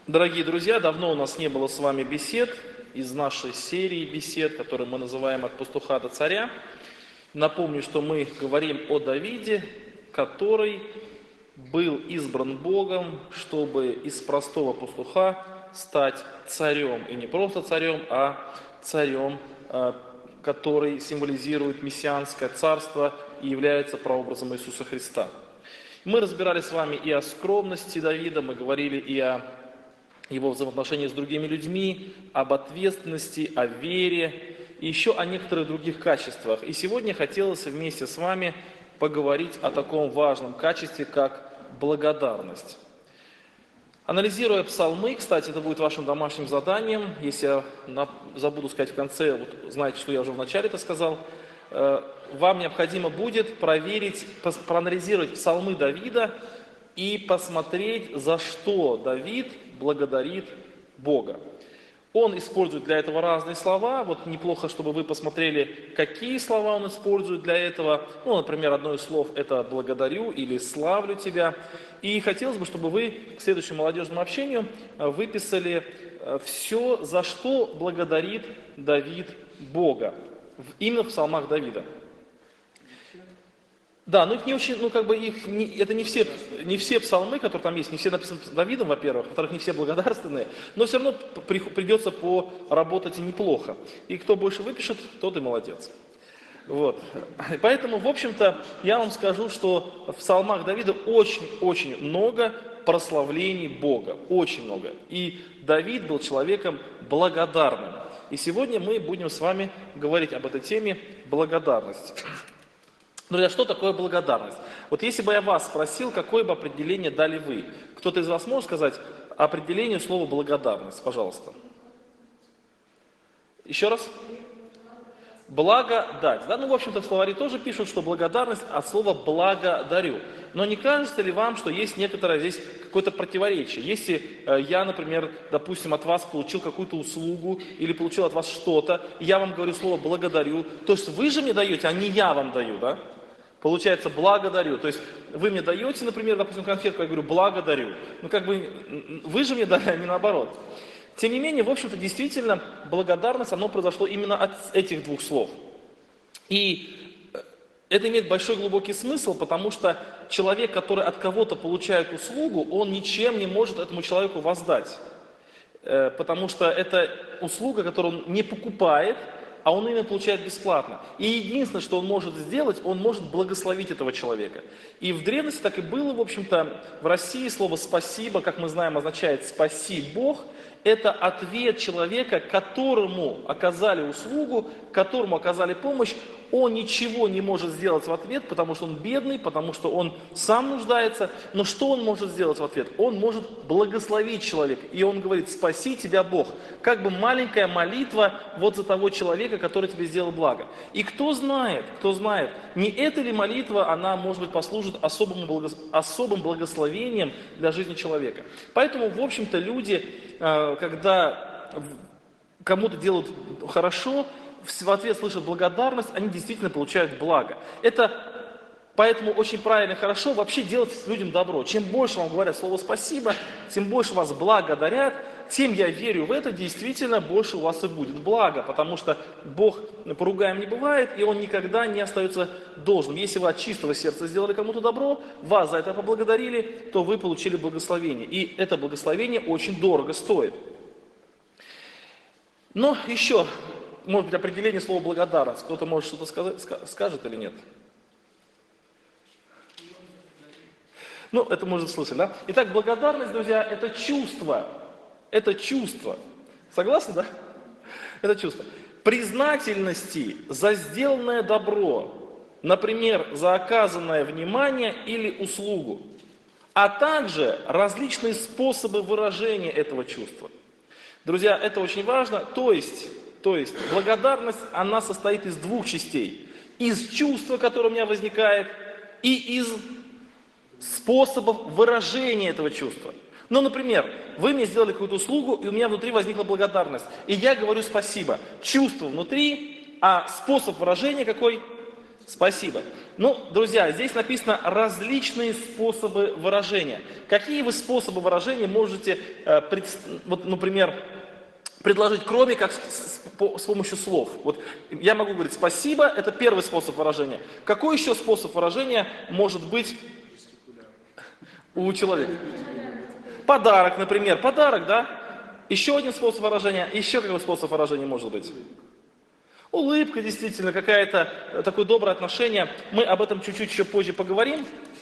Дорогие друзья, давно у нас не было с вами бесед из нашей серии бесед, которую мы называем «От пастуха до царя». Напомню, что мы говорим о Давиде, который был избран Богом, чтобы из простого пастуха стать царем. И не просто царем, а царем, который символизирует мессианское царство и является прообразом Иисуса Христа. Мы разбирали с вами и о скромности Давида, мы говорили и о его взаимоотношениях с другими людьми, об ответственности, о вере и еще о некоторых других качествах. И сегодня хотелось вместе с вами поговорить о таком важном качестве, как благодарность. Анализируя псалмы, кстати, это будет вашим домашним заданием, если я забуду сказать в конце, вот знаете, что я уже в начале это сказал, вам необходимо будет проверить, проанализировать псалмы Давида и посмотреть, за что Давид благодарит Бога. Он использует для этого разные слова. Вот неплохо, чтобы вы посмотрели, какие слова он использует для этого. Ну, например, одно из слов – это «благодарю» или «славлю тебя». И хотелось бы, чтобы вы к следующему молодежному общению выписали все, за что благодарит Давид Бога. Именно в псалмах Давида. Да, но их не очень, это не все псалмы, которые там есть, не все написаны Давидом, во-первых, во-вторых, не все благодарственные, но все равно придется поработать неплохо. И кто больше выпишет, тот и молодец. Вот. Поэтому, в общем-то, я вам скажу, что в псалмах Давида очень-очень много прославлений Бога, очень много. И Давид был человеком благодарным. И сегодня мы будем с вами говорить об этой теме благодарность. Друзья, что такое благодарность? Вот если бы я вас спросил, какое бы определение дали вы, кто-то из вас может сказать определение слова благодарность, пожалуйста? Еще раз? Благодать. Да, в общем-то, в словаре тоже пишут, что благодарность от слова благодарю. Но не кажется ли вам, что есть некоторое здесь какое-то противоречие? Если я, например, допустим, от вас получил какую-то услугу или получил от вас что-то, и я вам говорю слово благодарю, то есть вы же мне даете, а не я вам даю, да? Получается, благодарю. То есть вы мне даете, например, допустим, конфетку, я говорю благодарю. Вы же мне дали, а не наоборот. Тем не менее, в общем-то, действительно, благодарность, оно произошло именно от этих двух слов. И это имеет большой глубокий смысл, потому что человек, который от кого-то получает услугу, он ничем не может этому человеку воздать. Потому что это услуга, которую он не покупает, а он именно получает бесплатно. И единственное, что он может сделать, он может благословить этого человека. И в древности так и было, в общем-то, в России слово «спасибо», как мы знаем, означает «спаси Бог». Это ответ человека, которому оказали услугу, которому оказали помощь. Он ничего не может сделать в ответ, потому что он бедный, потому что он сам нуждается. Но что он может сделать в ответ? Он может благословить человека. И он говорит: «Спаси тебя Бог». Как бы маленькая молитва вот за того человека, который тебе сделал благо. И кто знает, не эта ли молитва, она, может быть, послужит особым благословением для жизни человека. Поэтому, в общем-то, люди, когда кому-то делают хорошо, в ответ слышат благодарность, они действительно получают благо. Это поэтому очень правильно и хорошо вообще делать людям добро. Чем больше вам говорят слово «спасибо», тем больше вас благодарят, тем, я верю в это, действительно больше у вас и будет благо, потому что Бог поругаем не бывает, и Он никогда не остается должным. Если вы от чистого сердца сделали кому-то добро, вас за это поблагодарили, то вы получили благословение. И это благословение очень дорого стоит. Но еще, может быть, определение слова «благодарность». Кто-то может что-то скажет или нет? Это можно слышать, да? Итак, благодарность, друзья, это чувство. Это чувство. Согласны, да? Это чувство. Признательности за сделанное добро, например, за оказанное внимание или услугу, а также различные способы выражения этого чувства. Друзья, это очень важно. То есть благодарность, она состоит из двух частей. Из чувства, которое у меня возникает, и из способов выражения этого чувства. Например, вы мне сделали какую-то услугу, и у меня внутри возникла благодарность. И я говорю спасибо. Чувство внутри, а способ выражения какой? Спасибо. Ну, друзья, здесь написано различные способы выражения. Какие вы способы выражения можете, вот, например, предложить, кроме как с помощью слов? Вот я могу говорить спасибо, это первый способ выражения. Какой еще способ выражения может быть у человека? Подарок, например. Подарок, да? Еще один способ выражения. Еще какой способ выражения может быть? Улыбка, действительно, какое-то такое доброе отношение. Мы об этом чуть-чуть еще позже поговорим,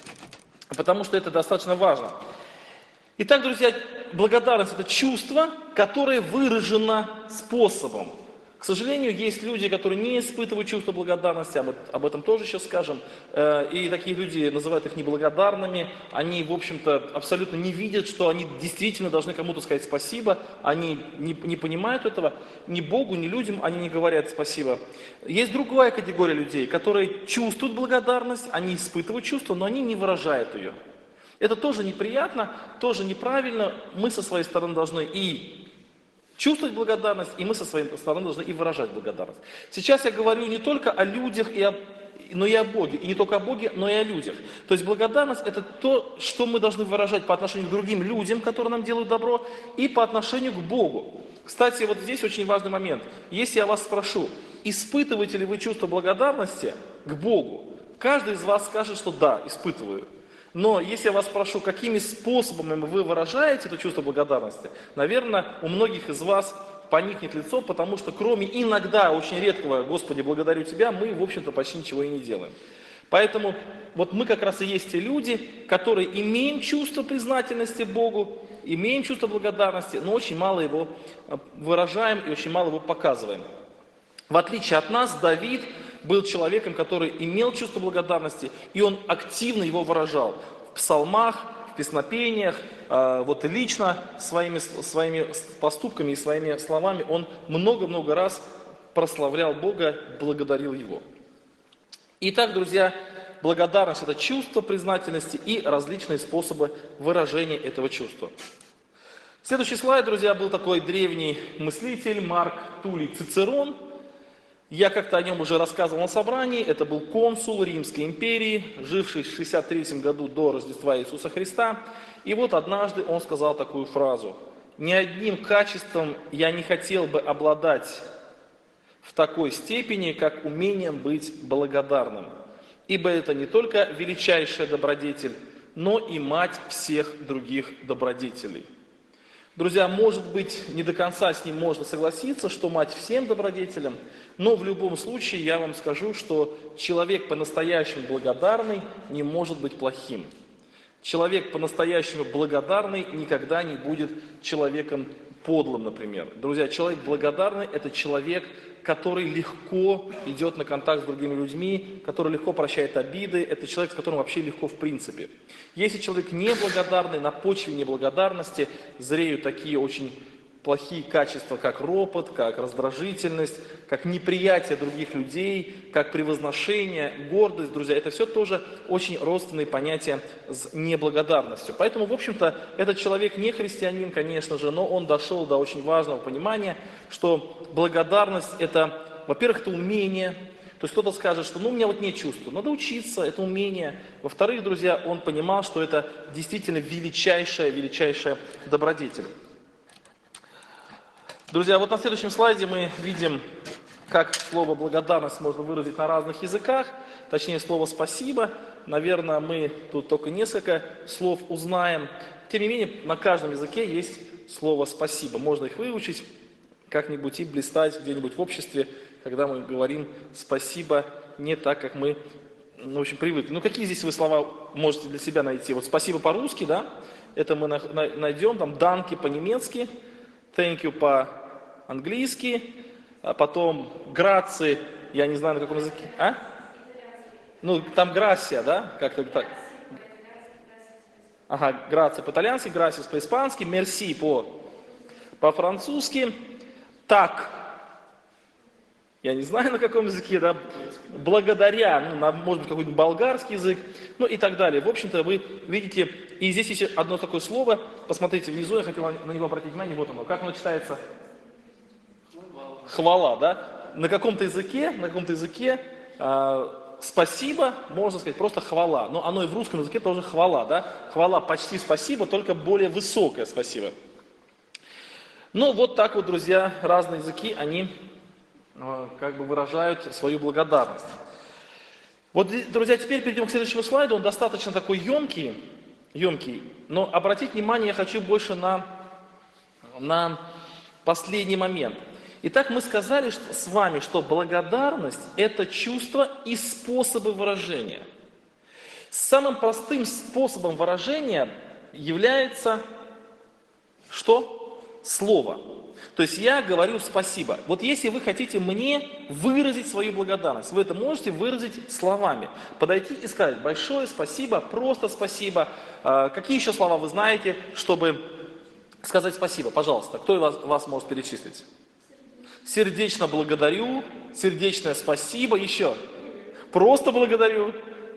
потому что это достаточно важно. Итак, друзья, благодарность – это чувство, которое выражено способом. К сожалению, есть люди, которые не испытывают чувство благодарности, об этом тоже сейчас скажем. И такие люди называют их неблагодарными. Они, в общем-то, абсолютно не видят, что они действительно должны кому-то сказать спасибо. Они не понимают этого. Ни Богу, ни людям они не говорят спасибо. Есть другая категория людей, которые чувствуют благодарность, они испытывают чувство, но они не выражают ее. Это тоже неприятно, тоже неправильно. Мы со своей стороны должны и чувствовать благодарность, и мы со своей стороны должны и выражать благодарность. Сейчас я говорю не только о людях, но и о Боге. И не только о Боге, но и о людях. То есть благодарность – это то, что мы должны выражать по отношению к другим людям, которые нам делают добро, и по отношению к Богу. Кстати, вот здесь очень важный момент. Если я вас спрошу, испытываете ли вы чувство благодарности к Богу, каждый из вас скажет, что да, испытываю. Но если я вас спрошу, какими способами вы выражаете это чувство благодарности, наверное, у многих из вас поникнет лицо, потому что кроме иногда, очень редкого «Господи, благодарю Тебя», мы, в общем-то, почти ничего и не делаем. Поэтому вот мы как раз и есть те люди, которые имеем чувство признательности Богу, имеем чувство благодарности, но очень мало его выражаем и очень мало его показываем. В отличие от нас, Давид был человеком, который имел чувство благодарности, и он активно его выражал в псалмах, в песнопениях, вот и лично своими поступками и своими словами он много-много раз прославлял Бога, благодарил Его. Итак, друзья, благодарность – это чувство признательности и различные способы выражения этого чувства. Следующий слайд, друзья, был такой древний мыслитель Марк Туллий Цицерон. Я как-то о нем уже рассказывал на собрании. Это был консул Римской империи, живший в 63 году до Рождества Иисуса Христа. И вот однажды он сказал такую фразу: «Ни одним качеством я не хотел бы обладать в такой степени, как умением быть благодарным, ибо это не только величайшая добродетель, но и мать всех других добродетелей». Друзья, может быть, не до конца с ним можно согласиться, что мать всем добродетелям, но в любом случае я вам скажу, что человек по-настоящему благодарный не может быть плохим. Человек по-настоящему благодарный никогда не будет человеком подлым, например. Друзья, человек благодарный – это человек, который легко идет на контакт с другими людьми, который легко прощает обиды, это человек, с которым вообще легко в принципе. Если человек неблагодарный, на почве неблагодарности зреют такие очень плохие качества, как ропот, как раздражительность, как неприятие других людей, как превозношение, гордость, друзья, это все тоже очень родственные понятия с неблагодарностью. Поэтому, в общем-то, этот человек не христианин, конечно же, но он дошел до очень важного понимания, что благодарность – это, во-первых, это умение. То есть кто-то скажет, что ну, у меня вот нет чувства, надо учиться, это умение. Во-вторых, друзья, он понимал, что это действительно величайшая добродетель. Друзья, вот на следующем слайде мы видим, как слово «благодарность» можно выразить на разных языках, точнее слово «спасибо». Наверное, мы тут только несколько слов узнаем. Тем не менее, на каждом языке есть слово «спасибо». Можно их выучить как-нибудь и блистать где-нибудь в обществе, когда мы говорим «спасибо» не так, как мы, в общем, привыкли. Ну, какие здесь вы слова можете для себя найти? Вот «спасибо» по-русски, да? Это мы найдем, там «данки» по-немецки, «thank you» по-английски, а потом «граци», я не знаю, на каком языке. А? Ну, там «грасия», да? Как-то так. Ага, «граци» по-итальянски, «грасис» по-испански, «мерси» по-французски, «так». Я не знаю, на каком языке, да, благодаря, ну, может быть, какой-нибудь болгарский язык, ну и так далее. В общем-то, вы видите, и здесь есть одно такое слово, посмотрите внизу, я хотел на него обратить внимание, вот оно, как оно читается? Хвала, да? На каком-то языке спасибо, можно сказать, просто хвала. Но оно и в русском языке тоже хвала, да? Хвала почти спасибо, только более высокое спасибо. Ну, вот так вот, друзья, разные языки, они как бы выражают свою благодарность. Вот, друзья, теперь перейдем к следующему слайду. Он достаточно такой емкий, но обратить внимание я хочу больше на последний момент. Итак, мы сказали с вами, что благодарность – это чувство и способы выражения. Самым простым способом выражения является что? Слово. То есть я говорю спасибо. Вот если вы хотите мне выразить свою благодарность, вы это можете выразить словами. Подойти и сказать большое спасибо, просто спасибо. Какие еще слова вы знаете, чтобы сказать спасибо? Пожалуйста, кто вас может перечислить? Сердечно благодарю, сердечное спасибо, еще. Просто благодарю.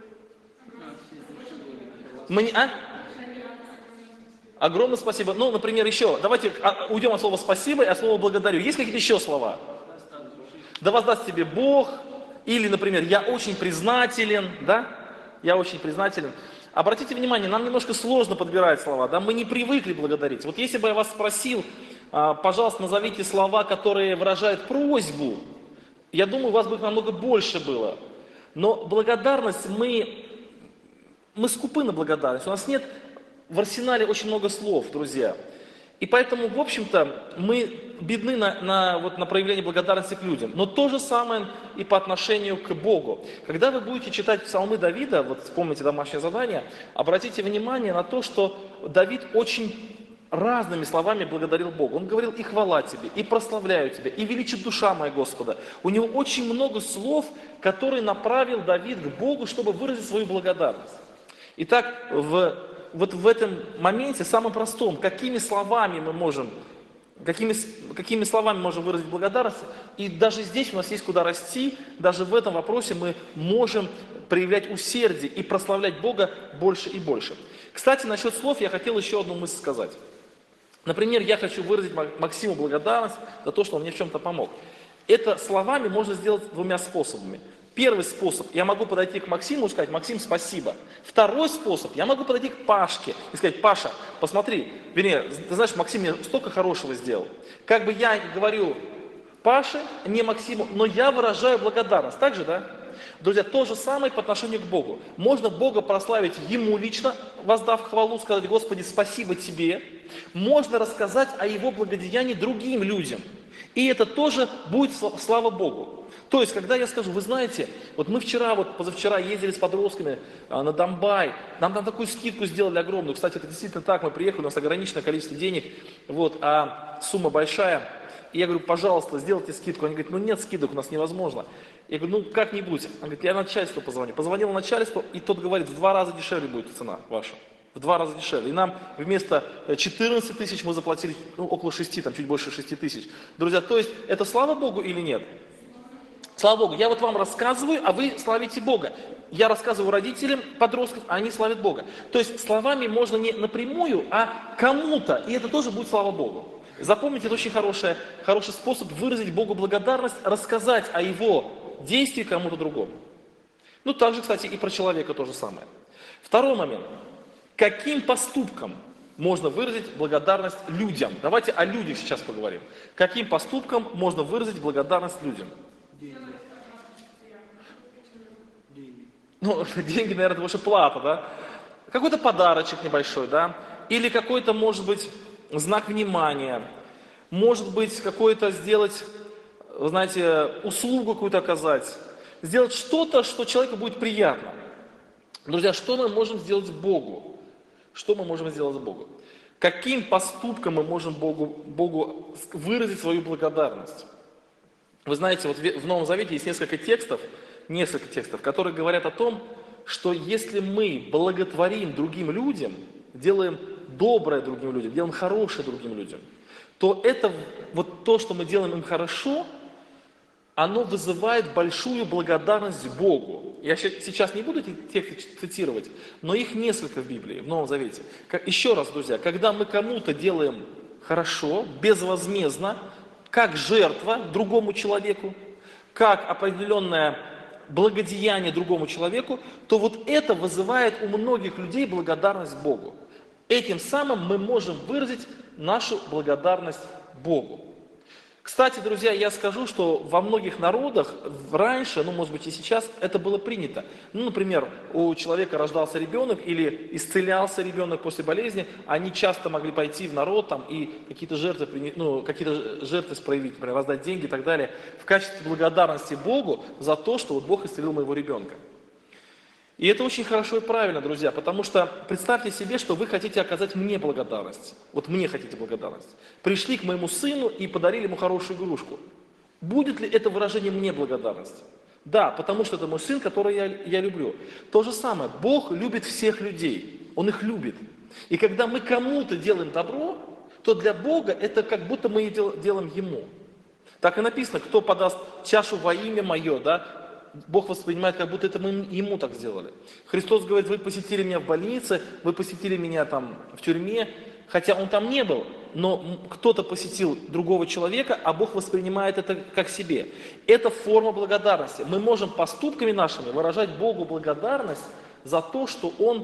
Огромное спасибо. Ну, например, еще. Давайте уйдем от слова спасибо и от слова благодарю. Есть какие-то еще слова? Да воздаст тебе Бог. Или, например, я очень признателен. Да? Я очень признателен. Обратите внимание, нам немножко сложно подбирать слова. Да? Мы не привыкли благодарить. Вот если бы я вас спросил, пожалуйста, назовите слова, которые выражают просьбу, я думаю, у вас бы их намного больше было. Но благодарность, мы скупы на благодарность. У нас нет в арсенале очень много слов, друзья. И поэтому, в общем-то, мы бедны на проявление благодарности к людям. Но то же самое и по отношению к Богу. Когда вы будете читать псалмы Давида, вот вспомните домашнее задание, обратите внимание на то, что Давид очень разными словами благодарил Бога. Он говорил: и хвала тебе, и прославляю тебя, и величит душа моя Господа. У него очень много слов, которые направил Давид к Богу, чтобы выразить свою благодарность. Итак, вот в этом моменте, самым простом, какими словами можем выразить благодарность, и даже здесь у нас есть куда расти, даже в этом вопросе мы можем проявлять усердие и прославлять Бога больше и больше. Кстати, насчет слов я хотел еще одну мысль сказать. Например, я хочу выразить Максиму благодарность за то, что он мне в чем-то помог. Это словами можно сделать двумя способами. Первый способ, я могу подойти к Максиму и сказать: Максим, спасибо. Второй способ, я могу подойти к Пашке и сказать: Паша, посмотри, вернее, ты знаешь, Максим мне столько хорошего сделал. Как бы я говорю Паше, не Максиму, но я выражаю благодарность. Так же, да? Друзья, то же самое по отношению к Богу. Можно Бога прославить Ему лично, воздав хвалу, сказать: Господи, спасибо Тебе. Можно рассказать о Его благодеянии другим людям. И это тоже будет слава Богу. То есть, когда я скажу: вы знаете, вот мы позавчера ездили с подростками на Домбай, нам там такую скидку сделали огромную. Кстати, это действительно так, мы приехали, у нас ограниченное количество денег, а сумма большая. И я говорю: пожалуйста, сделайте скидку. Они говорят: ну нет скидок, у нас невозможно. Я говорю: ну как-нибудь. Он говорит: я начальству позвоню. Позвонил начальству, и тот говорит: в 2 раза дешевле будет цена ваша. В 2 раза дешевле. И нам вместо 14 тысяч мы заплатили около 6, там чуть больше 6 тысяч. Друзья, то есть это слава Богу или нет? Слава Богу, я вот вам рассказываю, а вы славите Бога. Я рассказываю родителям подростков, а они славят Бога. То есть словами можно не напрямую, а кому-то, и это тоже будет слава Богу. Запомните, это очень хороший способ выразить Богу благодарность, рассказать о Его действии кому-то другому. Ну, также, кстати, и про человека то же самое. Второй момент. Каким поступком можно выразить благодарность людям? Давайте о людях сейчас поговорим. Каким поступком можно выразить благодарность людям? Ну, деньги, наверное, это больше плата, да? Какой-то подарочек небольшой, да? Или какой-то, может быть, знак внимания. Может быть, какой-то сделать, знаете, услугу какую-то оказать. Сделать что-то, что человеку будет приятно. Друзья, что мы можем сделать Богу? Что мы можем сделать Богу? Каким поступком мы можем Богу выразить свою благодарность? Вы знаете, вот в Новом Завете есть несколько текстов, которые говорят о том, что если мы благотворим другим людям, делаем доброе другим людям, делаем хорошее другим людям, то это вот то, что мы делаем им хорошо, оно вызывает большую благодарность Богу. Я сейчас не буду эти тексты цитировать, но их несколько в Библии, в Новом Завете. Еще раз, друзья, когда мы кому-то делаем хорошо, безвозмездно, как жертва другому человеку, как определенная благодеяние другому человеку, то вот это вызывает у многих людей благодарность Богу. Этим самым мы можем выразить нашу благодарность Богу. Кстати, друзья, я скажу, что во многих народах раньше, ну, может быть, и сейчас, это было принято. Ну, например, у человека рождался ребенок или исцелялся ребенок после болезни, они часто могли пойти в народ там, и какие-то жертвы проявить, например, раздать деньги и так далее, в качестве благодарности Богу за то, что вот Бог исцелил моего ребенка. И это очень хорошо и правильно, друзья, потому что представьте себе, что вы хотите оказать мне благодарность. Вот мне хотите благодарность. Пришли к моему сыну и подарили ему хорошую игрушку. Будет ли это выражение мне благодарности? Да, потому что это мой сын, которого я люблю. То же самое, Бог любит всех людей, Он их любит. И когда мы кому-то делаем добро, то для Бога это как будто мы делаем Ему. Так и написано, кто подаст чашу во имя Мое, да, Бог воспринимает, как будто это мы Ему так сделали. Христос говорит, вы посетили меня в больнице, вы посетили меня там в тюрьме, хотя Он там не был, но кто-то посетил другого человека, а Бог воспринимает это как себе. Это форма благодарности. Мы можем поступками нашими выражать Богу благодарность за то, что Он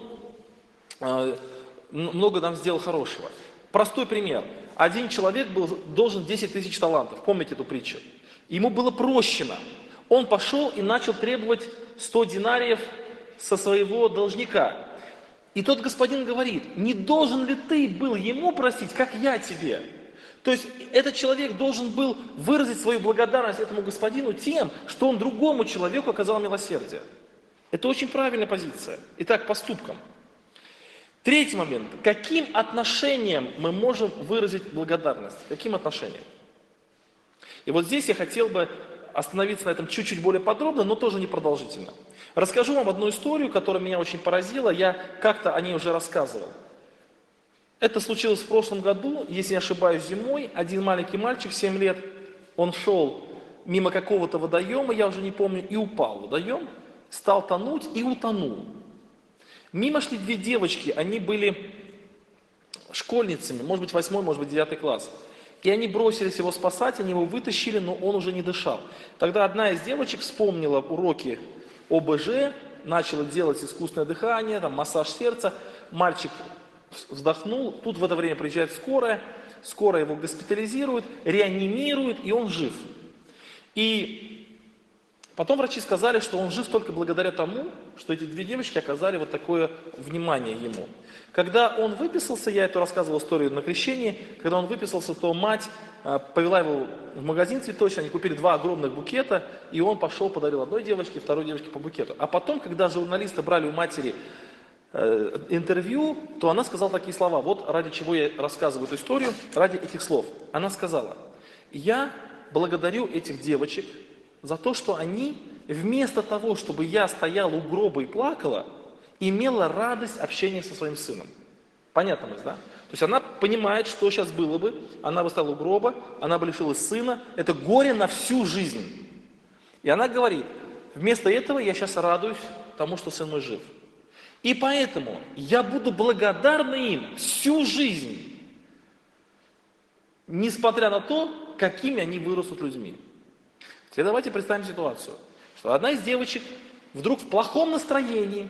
много нам сделал хорошего. Простой пример. Один человек был должен 10 тысяч талантов. Помните эту притчу? Ему было прощено. Он пошел и начал требовать 100 динариев со своего должника. И тот господин говорит, не должен ли ты был ему простить, как я тебе? То есть этот человек должен был выразить свою благодарность этому господину тем, что он другому человеку оказал милосердие. Это очень правильная позиция. Итак, поступком. Третий момент. Каким отношением мы можем выразить благодарность? Каким отношением? И вот здесь я хотел бы остановиться на этом чуть-чуть более подробно, но тоже не продолжительно. Расскажу вам одну историю, которая меня очень поразила. Я как-то о ней уже рассказывал. Это случилось в прошлом году, если не ошибаюсь, зимой. Один маленький мальчик, 7 лет, он шел мимо какого-то водоема, я уже не помню, и упал в водоем, стал тонуть и утонул. Мимо шли две девочки, они были школьницами, может быть, 8, может быть, 9 класс. И они бросились его спасать, они его вытащили, но он уже не дышал. Тогда одна из девочек вспомнила уроки ОБЖ, начала делать искусственное дыхание, там, массаж сердца. Мальчик вздохнул, тут в это время приезжает скорая его госпитализирует, реанимирует, и он жив. И потом врачи сказали, что он жив только благодаря тому, что эти две девочки оказали вот такое внимание ему. Когда он выписался, я эту рассказывал историю на крещении, когда он выписался, то мать повела его в магазин цветочный, они купили 2 огромных букета, и он пошел, подарил одной девочке, второй девочке по букету. А потом, когда журналисты брали у матери интервью, то она сказала такие слова, вот ради чего я рассказываю эту историю, ради этих слов. Она сказала, я благодарю этих девочек за то, что они вместо того, чтобы я стояла у гроба и плакала, имела радость общения со своим сыном. Понятно, да? То есть она понимает, что сейчас было бы, она бы стала у гроба, она бы лишилась сына, это горе на всю жизнь. И она говорит, вместо этого я сейчас радуюсь тому, что сын мой жив. И поэтому я буду благодарна им всю жизнь, несмотря на то, какими они вырастут людьми. Теперь давайте представим ситуацию, что одна из девочек вдруг в плохом настроении,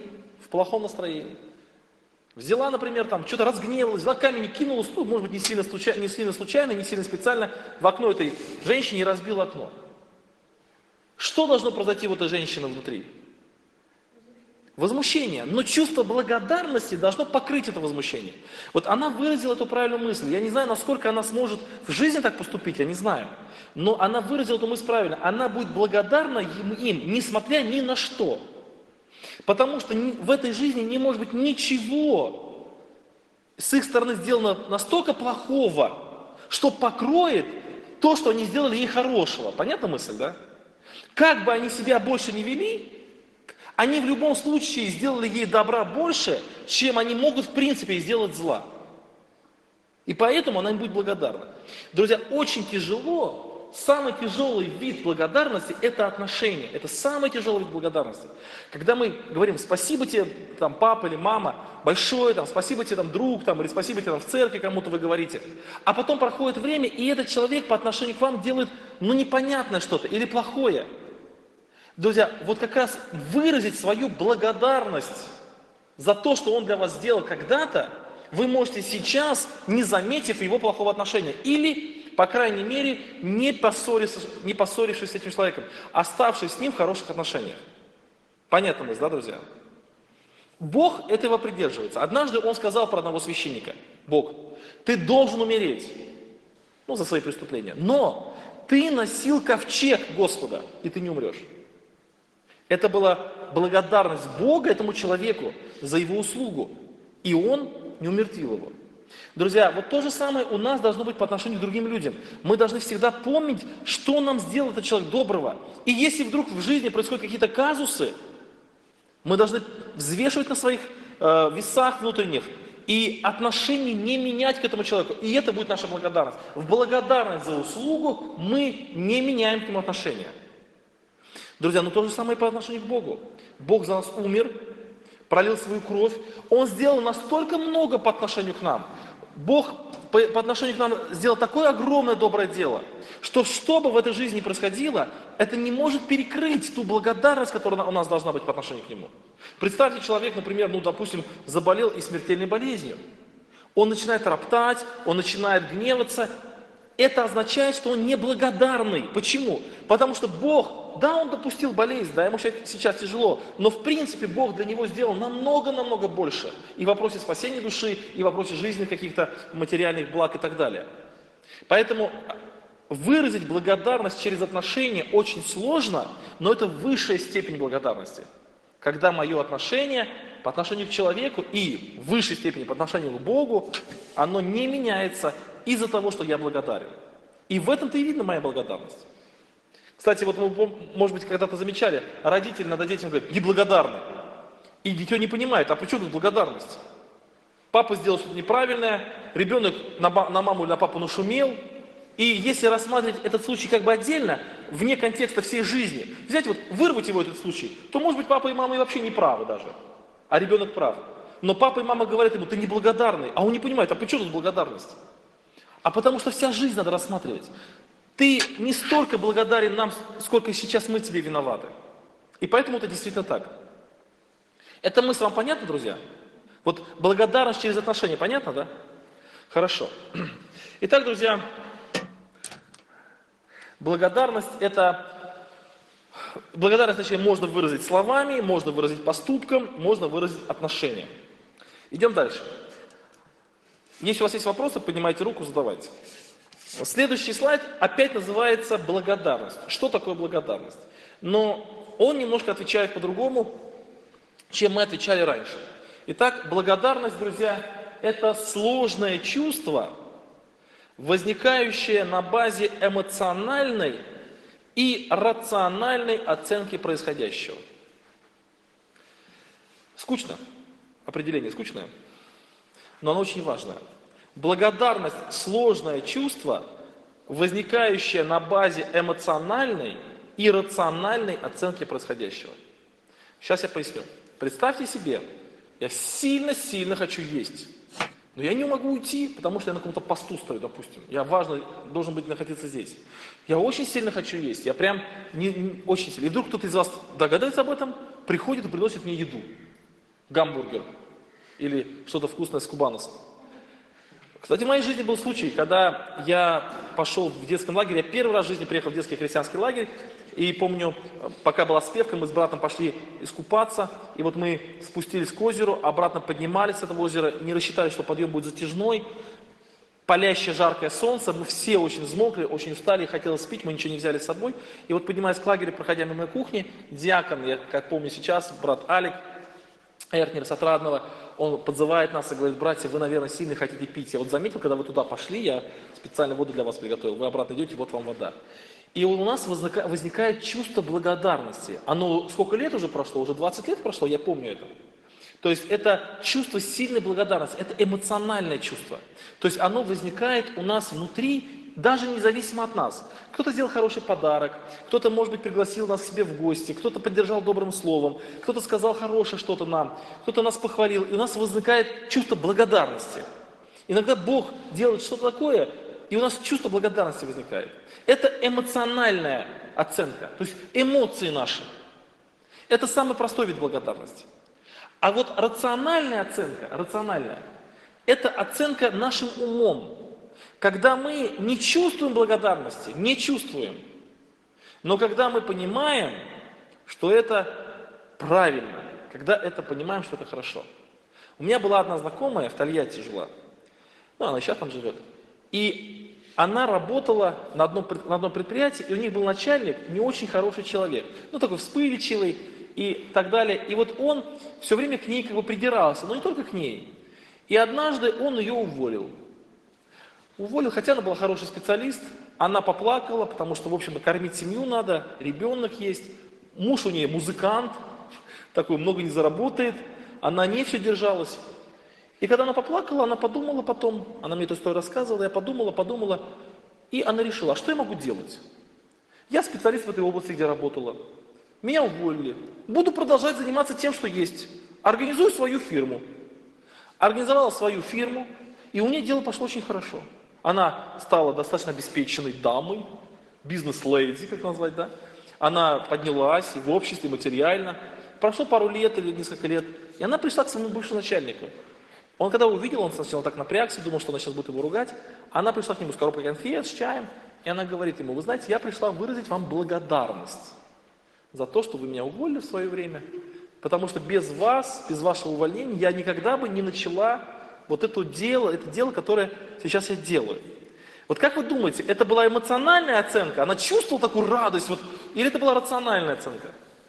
взяла, например, там, что-то разгневалась, взяла камень и кинула, ну, может быть, не сильно случайно, не сильно специально, в окно этой женщине и разбила окно. Что должно произойти у этой женщины внутри? Возмущение. Но чувство благодарности должно покрыть это возмущение. Вот она выразила эту правильную мысль. Я не знаю, насколько она сможет в жизни так поступить, я не знаю. Но она выразила эту мысль правильно. Она будет благодарна им, несмотря ни на что. Потому что в этой жизни не может быть ничего с их стороны сделано настолько плохого, что покроет то, что они сделали ей хорошего. Понятна мысль, да? Как бы они себя больше не вели, они в любом случае сделали ей добра больше, чем они могут в принципе сделать зла. И поэтому она им будет благодарна. Друзья, очень тяжело. Самый тяжелый вид благодарности – это отношения. Это самый тяжелый вид благодарности. Когда мы говорим «спасибо тебе, там, папа или мама, большое, там, спасибо тебе, там, друг, там, или спасибо тебе там, в церкви кому-то вы говорите», а потом проходит время, и этот человек по отношению к вам делает, ну, непонятное что-то или плохое. Друзья, вот как раз выразить свою благодарность за то, что Он для вас сделал когда-то, вы можете сейчас, не заметив его плохого отношения. Или, по крайней мере, не поссорившись с этим человеком, оставшись с ним в хороших отношениях. Понятно, да, друзья? Бог этого придерживается. Однажды Он сказал про одного священника: Бог, ты должен умереть, ну, за свои преступления, но ты носил ковчег Господа, и ты не умрешь. Это была благодарность Бога этому человеку за его услугу, и он не умертвил его. Друзья, вот то же самое у нас должно быть по отношению к другим людям. Мы должны всегда помнить, что нам сделал этот человек доброго. И если вдруг в жизни происходят какие-то казусы, мы должны взвешивать на своих весах внутренних и отношения не менять к этому человеку. И это будет наша благодарность. В благодарность за услугу мы не меняем к нему отношения. Друзья, но то же самое и по отношению к Богу. Бог за нас умер, пролил свою кровь. Он сделал настолько много по отношению к нам. Бог по отношению к нам сделал такое огромное доброе дело, что бы в этой жизни ни происходило, это не может перекрыть ту благодарность, которая у нас должна быть по отношению к Нему. Представьте, человек, например, допустим, заболел и смертельной болезнью. Он начинает роптать, он начинает гневаться. Это означает, что он неблагодарный. Почему? Потому что Бог, да, он допустил болезнь, да, ему сейчас тяжело, но в принципе Бог для него сделал намного-намного больше. И в вопросе спасения души, и в вопросе жизни каких-то материальных благ и так далее. Поэтому выразить благодарность через отношения очень сложно, но это высшая степень благодарности. Когда мое отношение по отношению к человеку и в высшей степени по отношению к Богу, оно не меняется из-за того, что я благодарен. И в этом-то и видно моя благодарность. Кстати, вот вы, может быть, когда-то замечали, родители над детям говорят: неблагодарны. И дитё не понимает, а при чем тут благодарность? Папа сделал что-то неправильное, ребенок на маму или на папу нашумел. И если рассматривать этот случай как бы отдельно, вне контекста всей жизни, взять вот, вырвать его этот случай, то, может быть, папа и мама и вообще не правы даже, а ребенок прав. Но папа и мама говорят ему: ты неблагодарный, а он не понимает, а при чем тут благодарность? А потому что вся жизнь надо рассматривать. Ты не столько благодарен нам, сколько сейчас мы тебе виноваты. И поэтому это действительно так. Это мысль вам понятна, друзья? Вот благодарность через отношения, понятно, да? Хорошо. Итак, друзья, благодарность, точнее, можно выразить словами, можно выразить поступком, можно выразить отношением. Идем дальше. Если у вас есть вопросы, поднимайте руку, задавайте. Следующий слайд опять называется благодарность. Что такое благодарность? Но он немножко отвечает по-другому, чем мы отвечали раньше. Итак, благодарность, друзья, это сложное чувство, возникающее на базе эмоциональной и рациональной оценки происходящего. Скучно. Определение скучное, но оно очень важное. Благодарность – сложное чувство, возникающее на базе эмоциональной и рациональной оценки происходящего. Сейчас я поясню. Представьте себе, я сильно-сильно хочу есть, но я не могу уйти, потому что я на каком-то посту стою, допустим. Я должен быть находиться здесь. Я очень сильно хочу есть, я прям очень сильно. И вдруг кто-то из вас догадается об этом, приходит и приносит мне еду. Гамбургер или что-то вкусное с кубаносом. Кстати, в моей жизни был случай, когда я пошел в детском лагере, я первый раз в жизни приехал в детский христианский лагерь, и помню, пока была спевка, мы с братом пошли искупаться, и вот мы спустились к озеру, обратно поднимались с этого озера, не рассчитали, что подъем будет затяжной, палящее жаркое солнце, мы все очень взмокли, очень устали, хотелось спить, мы ничего не взяли с собой, и вот поднимаясь к лагерю, проходя мимо кухни, диакон, я как помню сейчас, брат Алик Эртнер с Отрадного, он подзывает нас и говорит: братья, вы, наверное, сильно хотите пить. Я вот заметил, когда вы туда пошли, я специально воду для вас приготовил, вы обратно идете, вот вам вода. И у нас возникает чувство благодарности. Оно сколько лет уже прошло? Уже 20 лет прошло, я помню это. То есть это чувство сильной благодарности, это эмоциональное чувство. То есть оно возникает у нас внутри, даже независимо от нас. Кто-то сделал хороший подарок, кто-то, может быть, пригласил нас к себе в гости, кто-то поддержал добрым словом, кто-то сказал хорошее что-то нам, кто-то нас похвалил, и у нас возникает чувство благодарности. Иногда Бог делает что-то такое, и у нас чувство благодарности возникает. Это эмоциональная оценка, то есть эмоции наши. Это самый простой вид благодарности. А вот рациональная оценка, это оценка нашим умом. Когда мы не чувствуем благодарности, не чувствуем, но когда мы понимаем, что это правильно, когда это понимаем, что это хорошо. У меня была одна знакомая, в Тольятти жила, ну она сейчас там живет, и она работала на одном предприятии, и у них был начальник, не очень хороший человек, ну такой вспыльчивый и так далее. И вот он все время к ней как бы придирался, но не только к ней. И однажды он ее уволил. Уволил, хотя она была хороший специалист, она поплакала, потому что, в общем-то, кормить семью надо, ребенок есть, муж у нее музыкант, такой много не заработает, она не все держалась. И когда она поплакала, она подумала потом, она мне эту историю рассказывала, я подумала, и она решила, а что я могу делать? Я специалист в этой области, где работала, меня уволили, буду продолжать заниматься тем, что есть, организую свою фирму. Организовала свою фирму, и у нее дело пошло очень хорошо. Она стала достаточно обеспеченной дамой, бизнес-леди, как назвать, да? Она поднялась и в обществе, и материально. Прошло пару лет или несколько лет, и она пришла к своему бывшему начальнику. Он когда увидел, он сначала так напрягся, думал, что она сейчас будет его ругать. Она пришла к нему с коробкой конфет, с чаем, и она говорит ему, вы знаете, я пришла выразить вам благодарность за то, что вы меня уволили в свое время, потому что без вас, без вашего увольнения я никогда бы не начала вот это дело, которое сейчас я делаю. Вот как вы думаете, это была эмоциональная оценка? Она чувствовала такую радость, вот, или это была рациональная оценка?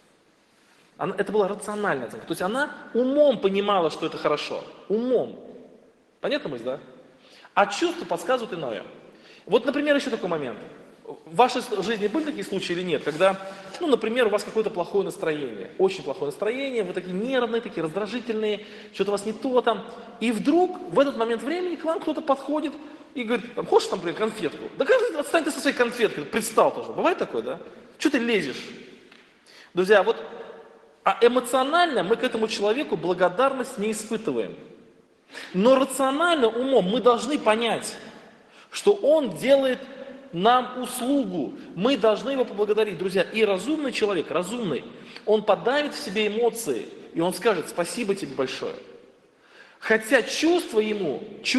Это была рациональная оценка. То есть она умом понимала, что это хорошо. Умом. Понятно мысль, да? А чувства подсказывают иное. Вот, например, еще такой момент. В вашей жизни были такие случаи или нет, когда, ну, например, у вас какое-то плохое настроение, очень плохое настроение, вы такие нервные, такие раздражительные, что-то у вас не то там, и вдруг в этот момент времени к вам кто-то подходит и говорит, хочешь там, например, конфетку? Да отстань ты со своей конфеткой, пристал тоже. Бывает такое, да? Что ты лезешь? Друзья, вот эмоционально мы к этому человеку благодарность не испытываем. Но рационально, умом мы должны понять, что он делает нам услугу. Мы должны его поблагодарить, друзья. И разумный человек, разумный, он подавит в себе эмоции, и он скажет спасибо тебе большое. Хотя чувства ему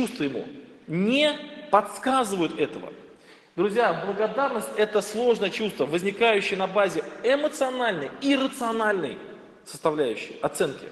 не подсказывают этого. Друзья, благодарность – это сложное чувство, возникающее на базе эмоциональной и рациональной составляющей, оценки.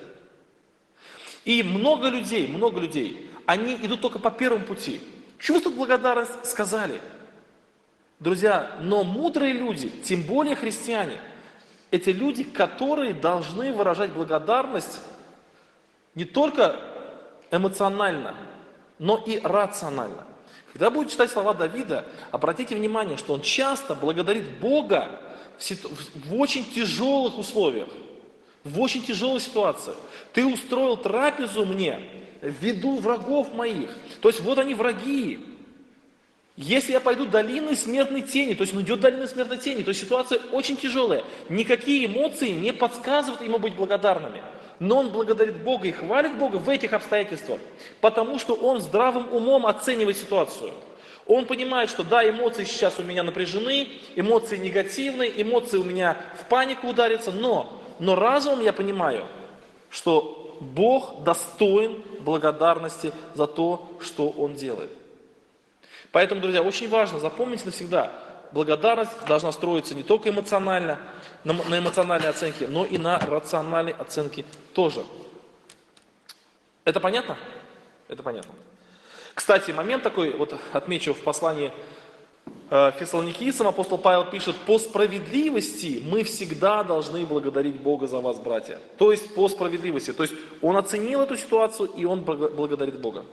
И много людей, они идут только по первому пути. Чувствуют благодарность, сказали. Друзья, но мудрые люди, тем более христиане, это люди, которые должны выражать благодарность не только эмоционально, но и рационально. Когда будете читать слова Давида, обратите внимание, что он часто благодарит Бога в очень тяжелых условиях, в очень тяжелой ситуации. Ты устроил трапезу мне в виду врагов моих. То есть вот они враги. Если я пойду долиной смертной тени, то есть он идет долиной смертной тени, то есть ситуация очень тяжелая. Никакие эмоции не подсказывают ему быть благодарными. Но он благодарит Бога и хвалит Бога в этих обстоятельствах, потому что он здравым умом оценивает ситуацию. Он понимает, что да, эмоции сейчас у меня напряжены, эмоции негативные, эмоции у меня в панику ударятся, но разумом я понимаю, что Бог достоин благодарности за то, что Он делает. Поэтому, друзья, очень важно запомнить навсегда, благодарность должна строиться не только эмоционально, на эмоциональной оценке, но и на рациональной оценке тоже. Это понятно? Это понятно. Кстати, момент такой, вот отмечу в послании Фессалоникийцам, апостол Павел пишет, по справедливости мы всегда должны благодарить Бога за вас, братья. То есть по справедливости. То есть он оценил эту ситуацию, и он благодарит Бога.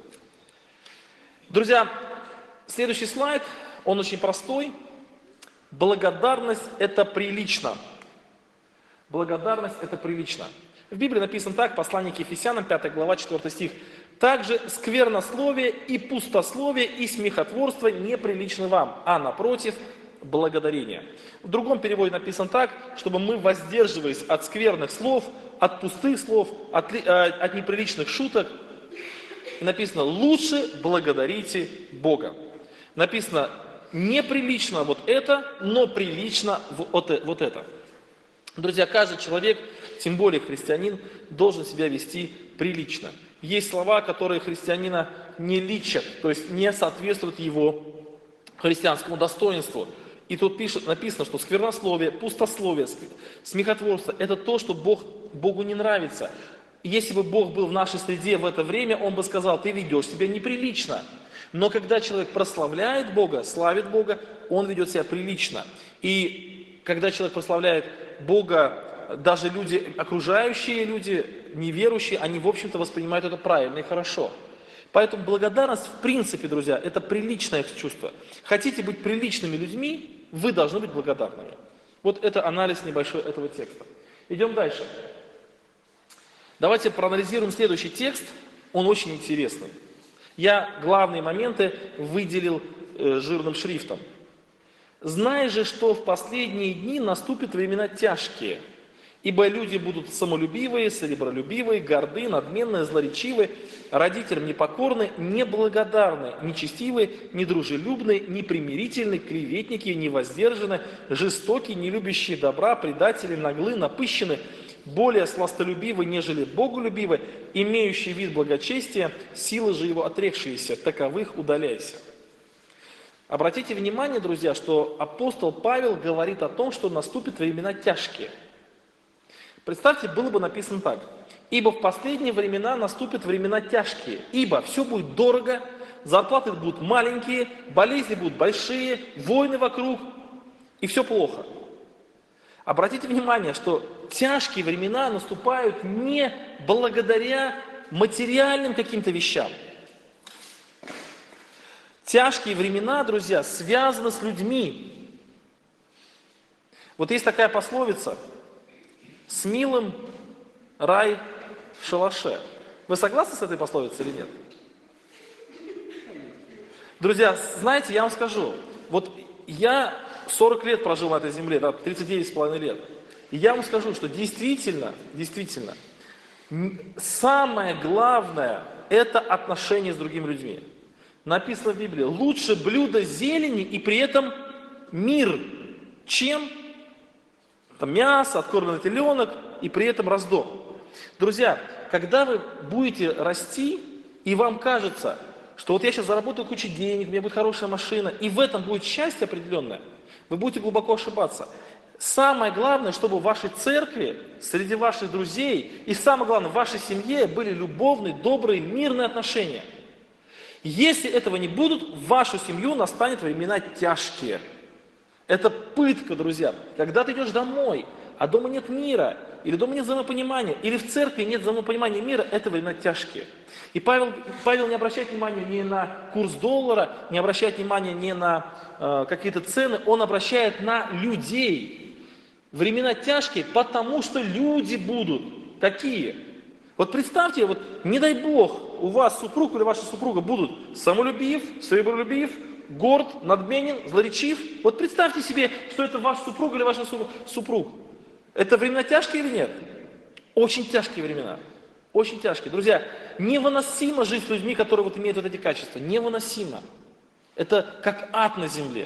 Друзья, следующий слайд, он очень простой. Благодарность – это прилично. Благодарность – это прилично. В Библии написано так, послание к Ефесянам, 5 глава, 4 стих. «Также сквернословие и пустословие и смехотворство неприличны вам, а напротив, благодарение». В другом переводе написано так, чтобы мы воздерживались от скверных слов, от пустых слов, от неприличных шуток. И написано, лучше благодарите Бога. Написано, неприлично вот это, но прилично вот это. Друзья, каждый человек, тем более христианин, должен себя вести прилично. Есть слова, которые христианина не личат, то есть не соответствуют его христианскому достоинству. И тут написано, что сквернословие, пустословие, смехотворство – это то, что Богу не нравится. Если бы Бог был в нашей среде в это время, Он бы сказал: ты ведешь себя неприлично. Но когда человек прославляет Бога, славит Бога, он ведет себя прилично. И когда человек прославляет Бога, даже люди, окружающие люди, неверующие, они, в общем-то, воспринимают это правильно и хорошо. Поэтому благодарность, в принципе, друзья, это приличное чувство. Хотите быть приличными людьми, вы должны быть благодарными. Вот это анализ небольшой этого текста. Идем дальше. Давайте проанализируем следующий текст. Он очень интересный. Я главные моменты выделил жирным шрифтом. «Знай же, что в последние дни наступят времена тяжкие, ибо люди будут самолюбивые, серебролюбивые, горды, надменные, злоречивые, родителям непокорны, неблагодарны, нечестивые, недружелюбные, непримирительные, клеветники, невоздержаны, жестокие, не любящие добра, предатели, наглы, напыщены, более сластолюбивы, нежели боголюбивы, имеющие вид благочестия, силы же его отрекшиеся, таковых удаляйся». Обратите внимание, друзья, что апостол Павел говорит о том, что наступят времена тяжкие. Представьте, было бы написано так: «Ибо в последние времена наступят времена тяжкие, ибо все будет дорого, зарплаты будут маленькие, болезни будут большие, войны вокруг, и все плохо». Обратите внимание, что тяжкие времена наступают не благодаря материальным каким-то вещам. Тяжкие времена, друзья, связаны с людьми. Вот есть такая пословица: «С милым рай в шалаше». Вы согласны с этой пословицей или нет? Друзья, знаете, я вам скажу, вот я 40 лет прожил на этой земле, да, 39,5 лет. И я вам скажу, что действительно, самое главное – это отношения с другими людьми. Написано в Библии: лучше блюдо зелени и при этом мир, чем мясо, откормленный теленок и при этом раздор. Друзья, когда вы будете расти, и вам кажется, что вот я сейчас заработаю кучу денег, у меня будет хорошая машина, и в этом будет счастье определенное, вы будете глубоко ошибаться. Самое главное, чтобы в вашей церкви, среди ваших друзей, и самое главное, в вашей семье были любовные, добрые, мирные отношения. Если этого не будут, в вашу семью настанет времена тяжкие. Это пытка, друзья. Когда ты идешь домой, а дома нет мира, или дома нет взаимопонимания, или в церкви нет взаимопонимания мира, это времена тяжкие. И Павел не обращает внимания ни на курс доллара, не обращает внимания ни на какие-то цены, он обращает на людей. Времена тяжкие, потому что люди будут такие. Вот представьте, вот не дай Бог, у вас супруг или ваша супруга будут самолюбив, серебролюбив, горд, надменен, злоречив. Вот представьте себе, что это ваш супруг или ваш супруг. Это времена тяжкие или нет? Очень тяжкие времена. Очень тяжкие. Друзья, невыносимо жить с людьми, которые вот имеют вот эти качества. Невыносимо. Это как ад на земле.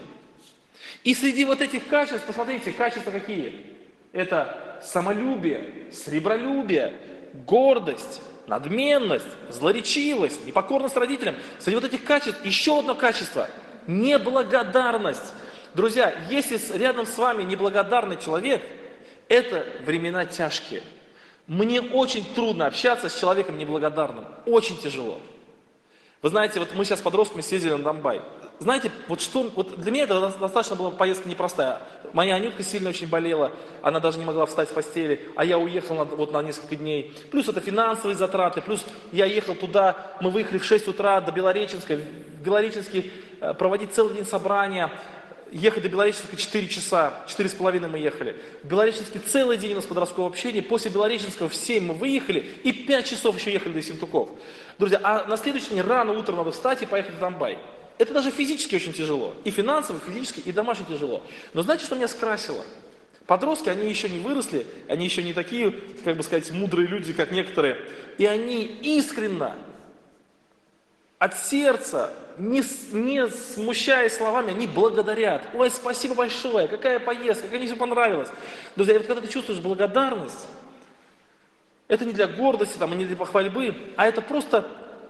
И среди вот этих качеств, посмотрите, качества какие? Это самолюбие, сребролюбие, гордость, надменность, злоречивость, непокорность родителям. Среди вот этих качеств еще одно качество – неблагодарность. Друзья, если рядом с вами неблагодарный человек, это времена тяжкие. Мне очень трудно общаться с человеком неблагодарным. Очень тяжело. Вы знаете, вот мы сейчас с подростками съездили на Донбай. Знаете, вот для меня это достаточно была поездка непростая. Моя Анютка сильно очень болела, она даже не могла встать с постели, а я уехал на несколько дней. Плюс это финансовые затраты, плюс я ехал туда, мы выехали в 6 утра до Белореченска, в Белореченске проводить целый день собрания, ехать до Белореченска 4 часа, 4,5 мы ехали. В Белореченске целый день у нас подростковое общение, после Белореченского в 7 мы выехали и 5 часов еще ехали до Ессентуков. Друзья, а на следующий день рано утром надо встать и поехать в Донбай. Это даже физически очень тяжело. И финансово, и физически, и домашне тяжело. Но знаете, что меня скрасило? Подростки, они еще не выросли, они еще не такие, как бы сказать, мудрые люди, как некоторые. И они искренне, от сердца, не смущаясь словами, они благодарят. Ой, спасибо большое, какая поездка, как мне все понравилось. Друзья, и вот когда ты чувствуешь благодарность, это не для гордости, там, и не для похвальбы, а это просто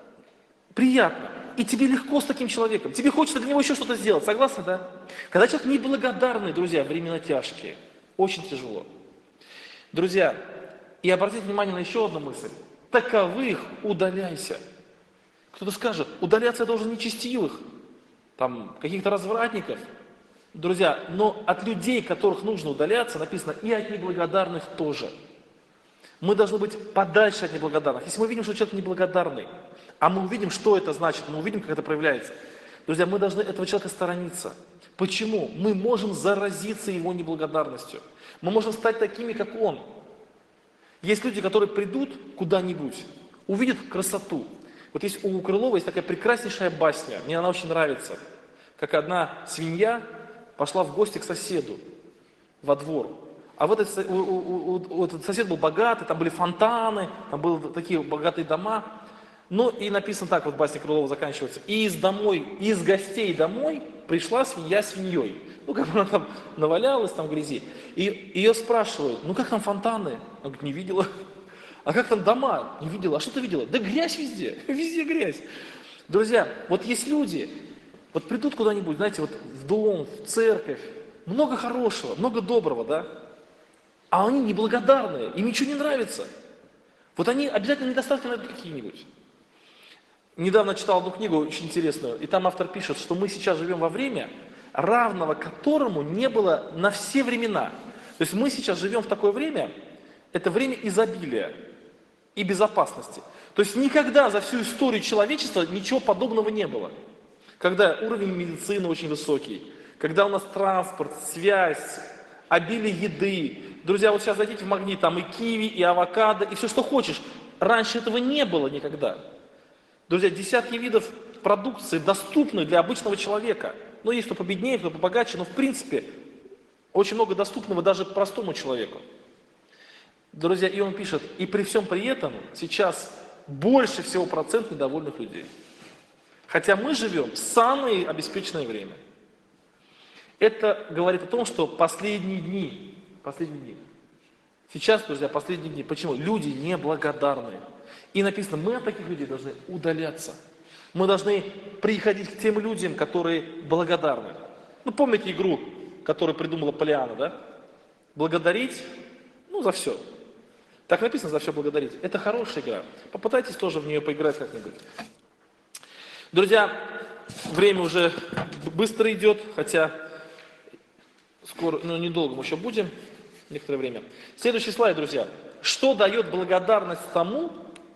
приятно. И тебе легко с таким человеком. Тебе хочется для него еще что-то сделать. Согласны, да? Когда человек неблагодарный, друзья, времена тяжкие. Очень тяжело. Друзья, и обратите внимание на еще одну мысль. Таковых удаляйся. Кто-то скажет, удаляться я должен нечестивых, там, каких-то развратников. Друзья, но от людей, которых нужно удаляться, написано, и от неблагодарных тоже. Мы должны быть подальше от неблагодарных. Если мы видим, что человек неблагодарный, а мы увидим, что это значит, мы увидим, как это проявляется. Друзья, мы должны этого человека сторониться. Почему? Мы можем заразиться его неблагодарностью. Мы можем стать такими, как он. Есть люди, которые придут куда-нибудь, увидят красоту. Вот есть у Крылова есть такая прекраснейшая басня, мне она очень нравится. Как одна свинья пошла в гости к соседу во двор. А вот этот сосед был богатый, там были фонтаны, там были такие богатые дома. Ну и написано так, вот басня Крылова заканчивается. И из гостей домой пришла свинья свиньей. Ну как бы она там навалялась, там в грязи. И ее спрашивают, ну как там фонтаны? Она говорит, не видела. А как там дома? Не видела. А что ты видела? Да грязь везде, везде грязь. Друзья, вот есть люди, вот придут куда-нибудь, знаете, вот в дом, в церковь, много хорошего, много доброго, да? А они неблагодарные, им ничего не нравится. Вот они обязательно недостатки найдут какие-нибудь. Недавно читал одну книгу очень интересную, и там автор пишет, что мы сейчас живем во время, равного которому не было на все времена. То есть мы сейчас живем в такое время, это время изобилия и безопасности. То есть никогда за всю историю человечества ничего подобного не было. Когда уровень медицины очень высокий, когда у нас транспорт, связь, обилие еды. Друзья, вот сейчас зайдите в Магнит, там и киви, и авокадо, и все, что хочешь. Раньше этого не было никогда. Друзья, десятки видов продукции доступны для обычного человека. Ну, есть кто победнее, кто побогаче, но в принципе очень много доступного даже простому человеку. Друзья, и он пишет, и при всем при этом сейчас больше всего процент недовольных людей. Хотя мы живем в самое обеспеченное время. Это говорит о том, что последние дни. Сейчас, друзья, последние дни. Почему? Люди неблагодарные. И написано, мы от таких людей должны удаляться. Мы должны приходить к тем людям, которые благодарны. Ну, помните игру, которую придумала Полиана, да? Благодарить, за все. Так написано, за все благодарить. Это хорошая игра. Попытайтесь тоже в нее поиграть как-нибудь. Друзья, время уже быстро идет, хотя скоро, недолго мы еще будем, некоторое время. Следующий слайд, друзья. Что дает благодарность тому,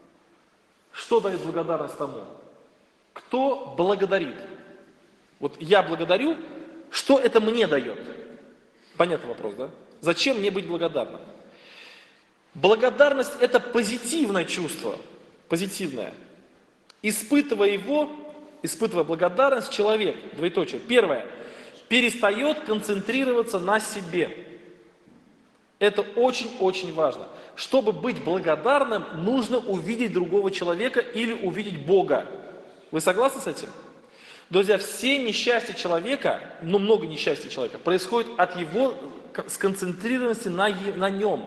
кто благодарит? Вот я благодарю, что это мне дает? Понятный вопрос, да? Зачем мне быть благодарным? Благодарность – это позитивное чувство, позитивное. Испытывая благодарность, человек, двоеточие, первое, перестает концентрироваться на себе. Это очень-очень важно. Чтобы быть благодарным, нужно увидеть другого человека или увидеть Бога. Вы согласны с этим? Друзья, все несчастья человека, много несчастья человека, происходит от его сконцентрированности на нем.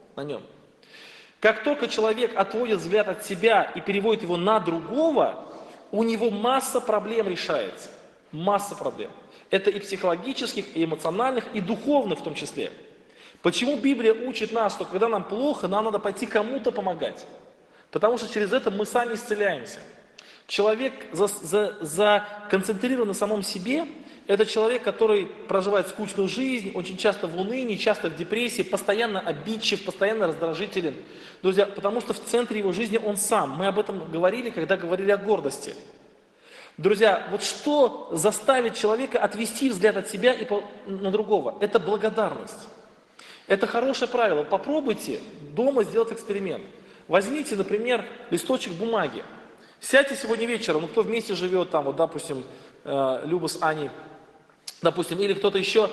Как только человек отводит взгляд от себя и переводит его на другого, у него масса проблем решается. Масса проблем. Это и психологических, и эмоциональных, и духовных в том числе. Почему Библия учит нас, что когда нам плохо, нам надо пойти кому-то помогать? Потому что через это мы сами исцеляемся. Человек законцентрирован на самом себе, это человек, который проживает скучную жизнь, очень часто в унынии, часто в депрессии, постоянно обидчив, постоянно раздражителен. Друзья, потому что в центре его жизни он сам. Мы об этом говорили, когда говорили о гордости. Друзья, вот что заставит человека отвести взгляд от себя и на другого? Это благодарность. Это хорошее правило. Попробуйте дома сделать эксперимент. Возьмите, например, листочек бумаги. Сядьте сегодня вечером, кто вместе живет, там, вот, допустим, Люба с Аней, допустим, или кто-то еще,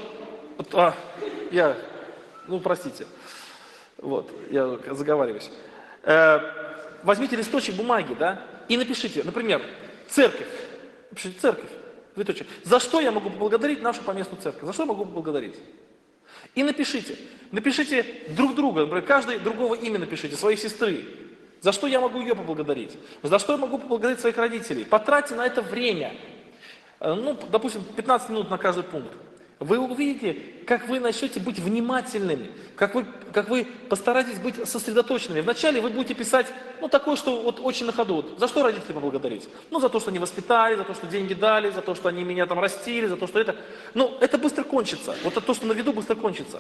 простите, я заговариваюсь. Возьмите листочек бумаги, да, и напишите, например, церковь. Пишите церковь. Двоеточие. За что я могу поблагодарить нашу поместную церковь? За что я могу поблагодарить? И напишите. Напишите друг друга, например, каждый другого имя напишите, своей сестры. За что я могу ее поблагодарить? За что я могу поблагодарить своих родителей? Потратьте на это время. Ну, допустим, 15 минут на каждый пункт. Вы увидите, как вы начнете быть внимательными, как вы постараетесь быть сосредоточенными. Вначале вы будете писать, ну, такое, что вот очень на ходу. Вот, за что родители поблагодарить? Ну, за то, что они воспитали, за то, что деньги дали, за то, что они меня там растили, за то, что это... Ну, это быстро кончится. Вот это то, что на виду, быстро кончится.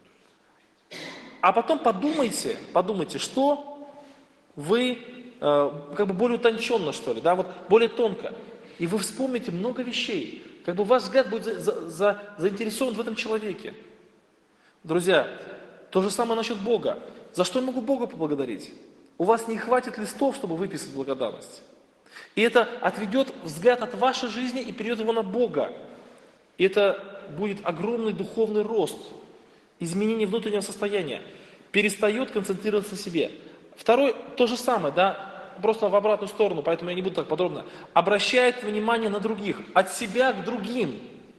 А потом подумайте, что вы как бы более утонченно, что ли, да, вот более тонко. И вы вспомните много вещей. Как бы ваш взгляд будет заинтересован в этом человеке. Друзья, то же самое насчет Бога. За что я могу Бога поблагодарить? У вас не хватит листов, чтобы выписать благодарность. И это отведет взгляд от вашей жизни и перейдет его на Бога. И это будет огромный духовный рост, изменение внутреннего состояния. Перестает концентрироваться на себе. Второй, то же самое, да, просто в обратную сторону, поэтому я не буду так подробно. Обращает внимание на других, от себя к другим.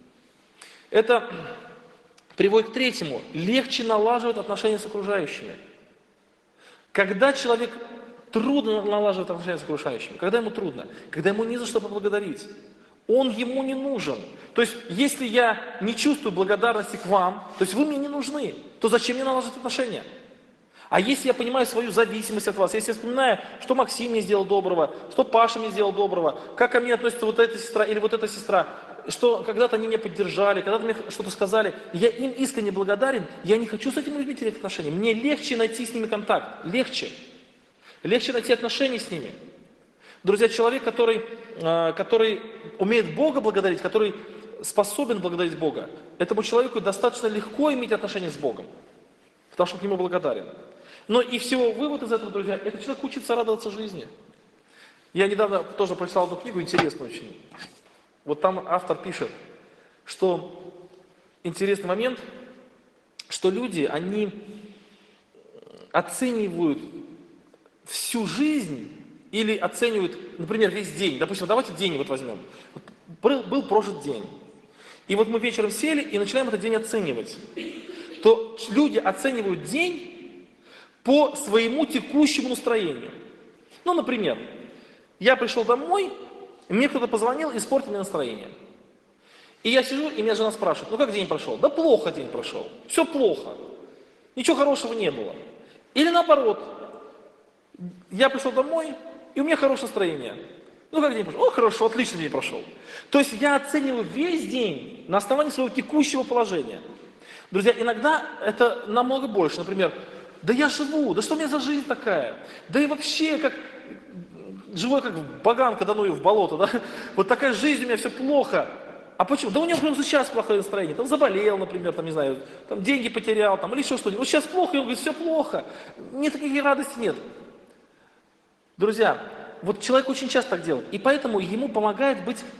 Это приводит к третьему. Легче налаживать отношения с окружающими. Когда человек трудно налаживает отношения с окружающими, когда ему трудно, когда ему не за что поблагодарить, он ему не нужен. То есть, если я не чувствую благодарности к вам, то есть вы мне не нужны, то зачем мне налаживать отношения? А если я понимаю свою зависимость от вас, если я вспоминаю, что Максим мне сделал доброго, что Паша мне сделал доброго, как ко мне относится вот эта сестра или вот эта сестра, что когда-то они меня поддержали, когда-то мне что-то сказали, я им искренне благодарен, я не хочу с этими людьми терять отношения. Мне легче найти с ними контакт, легче найти отношения с ними. Друзья, человек, который умеет Бога благодарить, который способен благодарить Бога, этому человеку достаточно легко иметь отношения с Богом, потому что он к нему благодарен. Но и всего вывод из этого, друзья, это человек учится радоваться жизни. Я недавно тоже прочитал одну книгу, интересную очень. Вот там автор пишет, что интересный момент, что люди, они оценивают всю жизнь или оценивают, например, весь день. Допустим, давайте день вот возьмем. Был прожит день. И вот мы вечером сели и начинаем этот день оценивать. То люди оценивают день по своему текущему настроению. Ну, например, я пришел домой, и мне кто-то позвонил и испортил мне настроение. И я сижу, и меня жена спрашивает, ну как день прошел? Да плохо день прошел, все плохо, ничего хорошего не было. Или наоборот, я пришел домой, и у меня хорошее настроение. Ну как день прошел? О, хорошо, отлично день прошел. То есть я оцениваю весь день на основании своего текущего положения. Друзья, иногда это намного больше. Например, да я живу, да что у меня за жизнь такая? Да и вообще, как живой, как баган, когда в болото, да? Вот такая жизнь у меня, все плохо. А почему? Да у него просто сейчас плохое настроение. Там заболел, например, там, не знаю, там деньги потерял, там, или еще что-нибудь. Вот сейчас плохо, и он говорит, все плохо. Нет, таких радости нет. Друзья, вот человек очень часто так делает. И поэтому ему помогает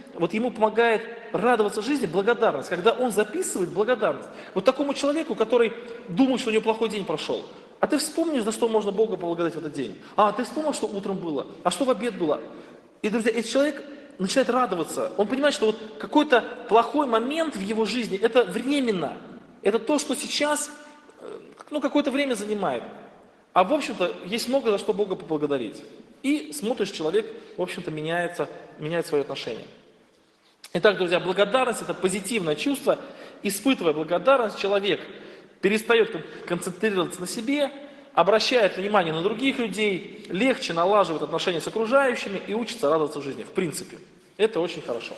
радоваться жизни благодарность, когда он записывает благодарность. Вот такому человеку, который думает, что у него плохой день прошел. А ты вспомнишь, за что можно Бога поблагодарить в этот день? А, ты вспомнил, что утром было? А что в обед было? И, друзья, этот человек начинает радоваться. Он понимает, что вот какой-то плохой момент в его жизни, это временно. Это то, что сейчас, какое-то время занимает. А, в общем-то, есть много за что Бога поблагодарить. И смотришь, человек, в общем-то, меняет свои отношения. Итак, друзья, благодарность – это позитивное чувство. Испытывая благодарность, человек перестает концентрироваться на себе, обращает внимание на других людей, легче налаживает отношения с окружающими и учится радоваться жизни. В принципе, это очень хорошо.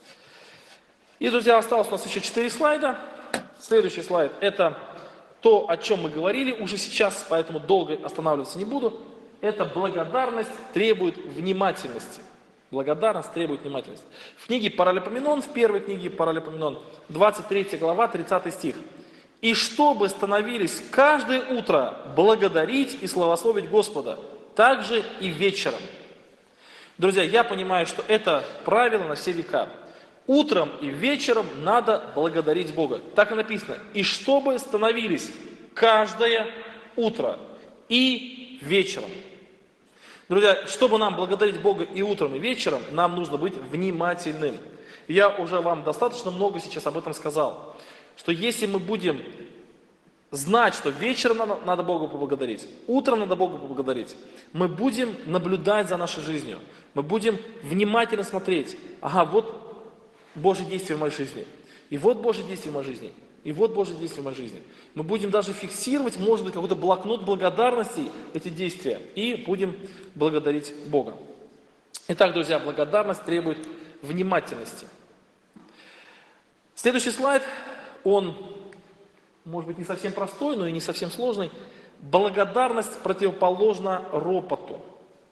И, друзья, осталось у нас еще 4 слайда. Следующий слайд – это то, о чем мы говорили уже сейчас, поэтому долго останавливаться не буду. Это благодарность требует внимательности. Благодарность требует внимательности. В книге Паралипоменон, в первой книге Паралипоменон, 23 глава, 30 стих. «И чтобы становились каждое утро благодарить и славословить Господа, так же и вечером». Друзья, я понимаю, что это правило на все века. Утром и вечером надо благодарить Бога. Так и написано. «И чтобы становились каждое утро и вечером». Друзья, чтобы нам благодарить Бога и утром, и вечером, нам нужно быть внимательным. Я уже вам достаточно много сейчас об этом сказал, что если мы будем знать, что вечером надо Бога поблагодарить, утром надо Бога поблагодарить, мы будем наблюдать за нашей жизнью, мы будем внимательно смотреть, ага, вот Божье действие в моей жизни, и вот Божье действие в моей жизни, и вот Божье действие в моей жизни. Мы будем даже фиксировать, может быть, какой-то блокнот благодарности, эти действия, и будем благодарить Бога. Итак, друзья, благодарность требует внимательности. Следующий слайд, он, может быть, не совсем простой, но и не совсем сложный. Благодарность противоположна ропоту.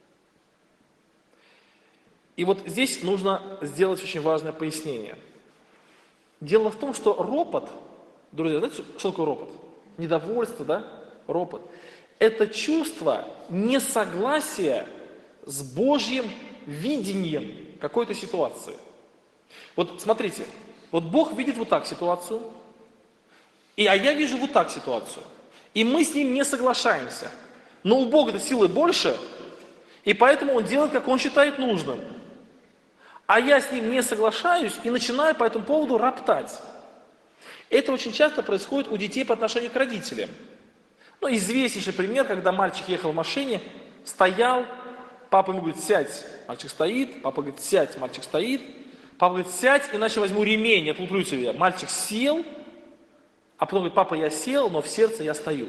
И вот здесь нужно сделать очень важное пояснение. Дело в том, что ропот, друзья, знаете, что такое ропот? Недовольство, да? Ропот. Это чувство несогласия с Божьим видением какой-то ситуации. Вот смотрите, вот Бог видит вот так ситуацию, а я вижу вот так ситуацию. И мы с ним не соглашаемся. Но у Бога-то силы больше, и поэтому Он делает, как Он считает нужным. А я с ним не соглашаюсь и начинаю по этому поводу роптать. Это очень часто происходит у детей по отношению к родителям. Ну, известнейший пример, когда мальчик ехал в машине, стоял, папа ему говорит, сядь, мальчик стоит, папа говорит, сядь, мальчик стоит, папа говорит, сядь, иначе возьму ремень, я отлуплю тебя. Мальчик сел, а потом говорит, папа, я сел, но в сердце я стою.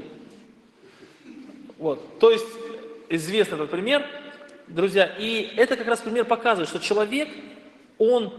Вот, то есть, известный этот пример, друзья, и это как раз пример показывает, что человек, он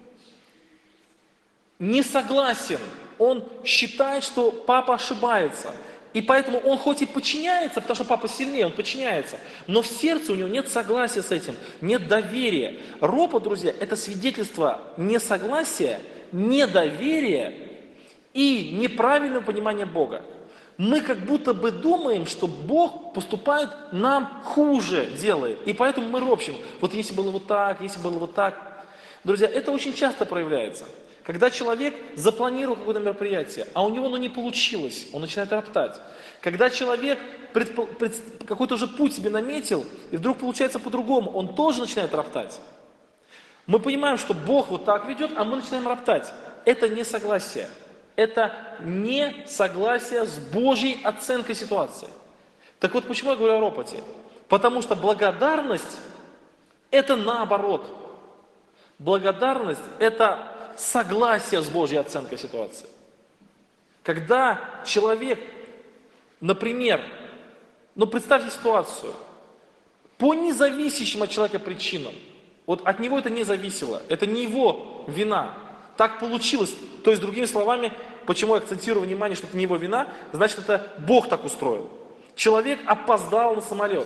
не согласен, он считает, что папа ошибается. И поэтому он хоть и подчиняется, потому что папа сильнее, он подчиняется, но в сердце у него нет согласия с этим, нет доверия. Ропот, друзья, это свидетельство несогласия, недоверия и неправильного понимания Бога. Мы как будто бы думаем, что Бог поступает нам хуже, делает, и поэтому мы ропщим. Вот если было вот так, если было вот так. Друзья, это очень часто проявляется. Когда человек запланировал какое-то мероприятие, а у него оно не получилось, он начинает роптать. Когда человек какой-то уже путь себе наметил, и вдруг получается по-другому, он тоже начинает роптать. Мы понимаем, что Бог вот так ведет, а мы начинаем роптать. Это не согласие. Это не согласие с Божьей оценкой ситуации. Так вот, почему я говорю о ропоте? Потому что благодарность – это наоборот. Благодарность – это согласие с Божьей оценкой ситуации. Когда человек, например, представьте ситуацию, по независящим от человека причинам, вот от него это не зависело, это не его вина, так получилось, то есть, другими словами, почему я акцентирую внимание, что это не его вина, значит, это Бог так устроил. Человек опоздал на самолет,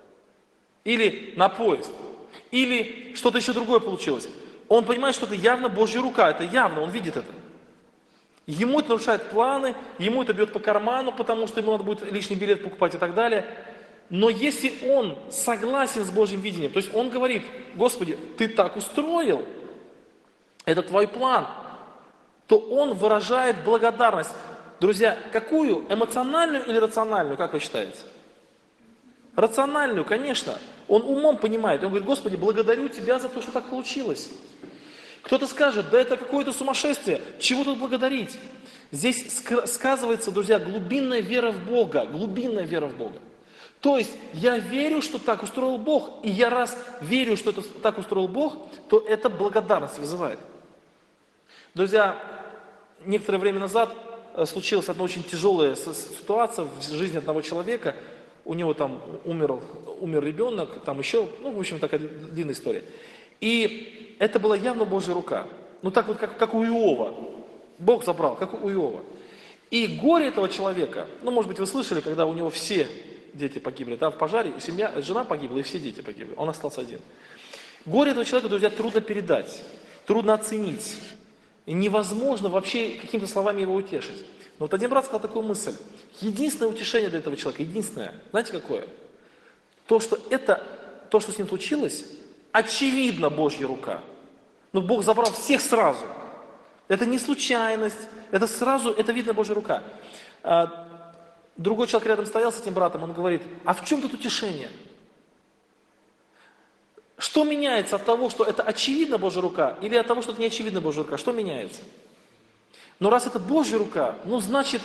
или на поезд, или что-то еще другое получилось. Он понимает, что это явно Божья рука, это явно, он видит это. Ему это нарушает планы, ему это бьет по карману, потому что ему надо будет лишний билет покупать и так далее. Но если он согласен с Божьим видением, то есть он говорит, Господи, Ты так устроил, это Твой план, то он выражает благодарность. Друзья, какую? Эмоциональную или рациональную, как вы считаете? Рациональную, конечно. Он умом понимает. Он говорит, Господи, благодарю Тебя за то, что так получилось. Кто-то скажет, да это какое-то сумасшествие, чего тут благодарить? Здесь сказывается, друзья, глубинная вера в Бога, глубинная вера в Бога. То есть я верю, что так устроил Бог, и я раз верю, что это так устроил Бог, то это благодарность вызывает. Друзья, некоторое время назад случилась одна очень тяжелая ситуация в жизни одного человека. У него там умер ребенок, там еще, в общем, такая длинная история. И это была явно Божья рука. Так вот, как у Иова. Бог забрал, как у Иова. И горе этого человека, может быть, вы слышали, когда у него все дети погибли, в пожаре, жена погибла, и все дети погибли, он остался один. Горе этого человека, друзья, трудно передать, трудно оценить. И невозможно вообще какими-то словами его утешить. Но вот один брат сказал такую мысль. Единственное утешение для этого человека, единственное, знаете какое? То, что с ним случилось, очевидно Божья рука. Но Бог забрал всех сразу. Это не случайность, это сразу, это видно Божья рука. Другой человек рядом стоял с этим братом, он говорит, а в чем тут утешение? Что меняется от того, что это очевидно Божья рука, или от того, что это не очевидно Божья рука? Что меняется? Но раз это Божья рука, ну значит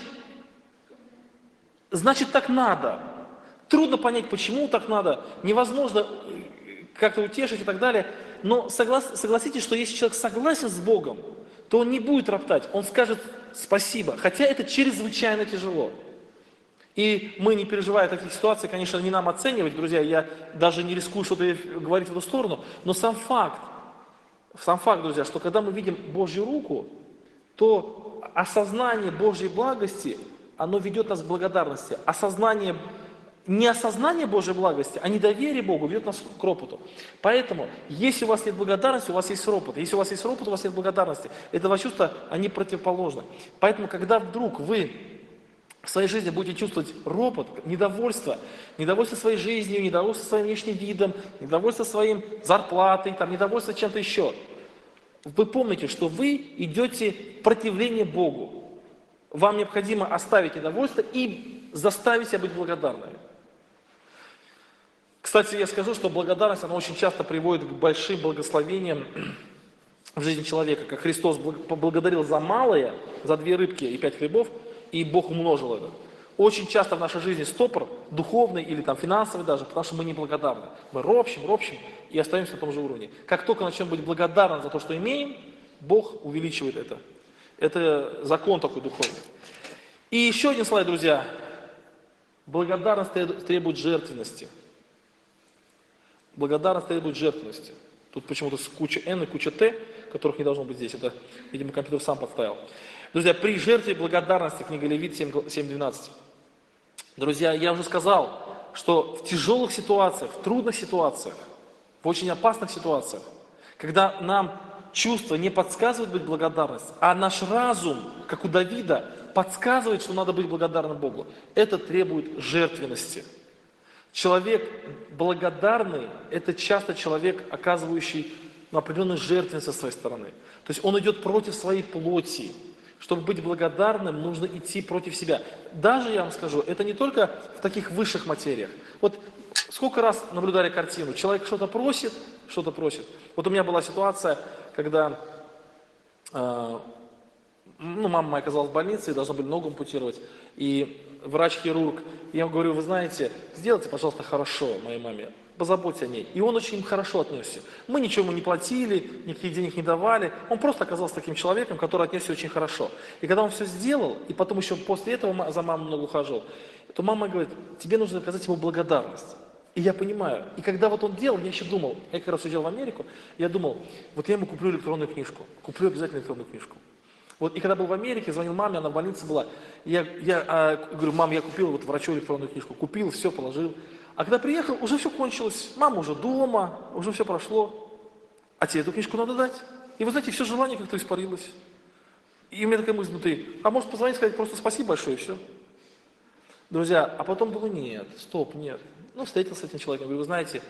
так надо. Трудно понять, почему так надо, невозможно как-то утешить и так далее. Но согласитесь, что если человек согласен с Богом, то он не будет роптать, он скажет спасибо. Хотя это чрезвычайно тяжело. И мы, не переживая таких ситуаций, конечно, не нам оценивать, друзья, я даже не рискую что-то говорить в эту сторону, но сам факт, друзья, что когда мы видим Божью руку, то осознание Божьей благости, оно ведет нас к благодарности. Не осознание Божьей благости, а недоверие Богу ведет нас к ропоту. Поэтому, если у вас нет благодарности, у вас есть ропот. Если у вас есть ропот, у вас нет благодарности. Это два чувства, они противоположны. Поэтому, когда вдруг вы в своей жизни будете чувствовать ропот, недовольство своей жизнью, недовольство своим внешним видом, недовольство своим зарплатой, недовольство чем-то еще, вы помните, что вы идете в противление Богу. Вам необходимо оставить недовольство и заставить себя быть благодарными. Кстати, я скажу, что благодарность, она очень часто приводит к большим благословениям в жизни человека. Как Христос поблагодарил за малое, за 2 рыбки и 5 хлебов, и Бог умножил это. Очень часто в нашей жизни стопор, духовный или финансовый даже, потому что мы неблагодарны. Мы ропщим и остаемся на том же уровне. Как только начнем быть благодарны за то, что имеем, Бог увеличивает это. Это закон такой духовный. И еще один слайд, друзья. Благодарность требует жертвенности. Благодарность требует жертвенности. Тут почему-то куча N и куча T, которых не должно быть здесь. Это, видимо, компьютер сам подставил. Друзья, при жертве благодарности, книга Левит 7:12. Друзья, я уже сказал, что в тяжелых ситуациях, в трудных ситуациях, в очень опасных ситуациях, когда нам чувства не подсказывают быть благодарностью, а наш разум, как у Давида, подсказывает, что надо быть благодарным Богу, это требует жертвенности. Человек благодарный – это часто человек, оказывающий определенную жертвенность со своей стороны. То есть он идет против своей плоти. Чтобы быть благодарным, нужно идти против себя. Даже, я вам скажу, это не только в таких высших материях. Вот сколько раз наблюдали картину, человек что-то просит. Вот у меня была ситуация, когда мама моя оказалась в больнице, и должны были ногу ампутировать. И врач-хирург, я ему говорю, вы знаете, сделайте, пожалуйста, хорошо моей маме, позаботьтесь о ней. И он очень хорошо отнесся. Мы ничего ему не платили, никаких денег не давали. Он просто оказался таким человеком, который отнесся очень хорошо. И когда он все сделал, и потом еще после этого за мамой много ухаживал, то мама говорит, тебе нужно оказать ему благодарность. И я понимаю. И когда вот он делал, я еще думал, я как раз уезжал в Америку, я думал, вот я ему куплю электронную книжку. Куплю обязательно электронную книжку. Вот, и когда был в Америке, звонил маме, она в больнице была. Я говорю, мам, я купил вот врачу электронную книжку. Купил, все, положил. А когда приехал, уже все кончилось. Мама уже дома, уже все прошло. А тебе эту книжку надо дать. И вы знаете, все желание как-то испарилось. И у меня такая мысль внутри, а может позвонить, сказать просто спасибо большое, и все. Друзья, а потом было, нет. Ну, встретился с этим человеком, говорю, вы знаете,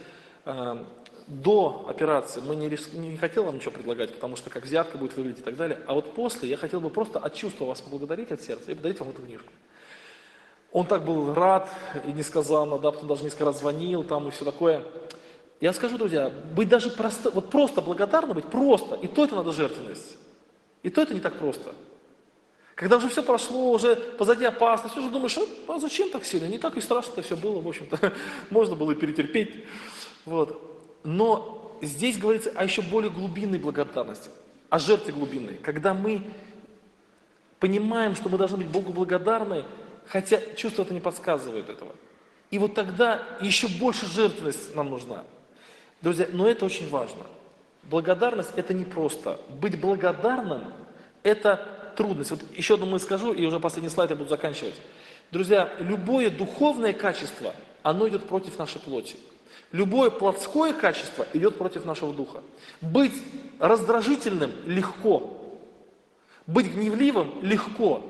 до операции мы не хотел вам ничего предлагать, потому что как взятка будет выглядеть и так далее. А вот после я хотел бы просто от чувства вас поблагодарить от сердца и подарить вам эту книжку. Он так был рад и несказанно, да, потом даже несколько раз звонил там и все такое. Я скажу, друзья, быть даже просто благодарным быть, просто, и то это надо жертвенность. И то это не так просто. Когда уже все прошло, уже позади опасность, уже думаешь, а зачем так сильно? Не так и страшно-то все было, в общем-то, можно было и перетерпеть. Вот. Но здесь говорится о еще более глубинной благодарности, о жертве глубинной. Когда мы понимаем, что мы должны быть Богу благодарны, хотя чувство это не подсказывает этого. И вот тогда еще больше жертвенность нам нужна. Друзья, но это очень важно. Благодарность – это не просто. Быть благодарным – это трудность. Вот еще одну мысль скажу, и уже последний слайд я буду заканчивать. Друзья, любое духовное качество, оно идет против нашей плоти. Любое плотское качество идет против нашего духа. Быть раздражительным легко. Быть гневливым легко.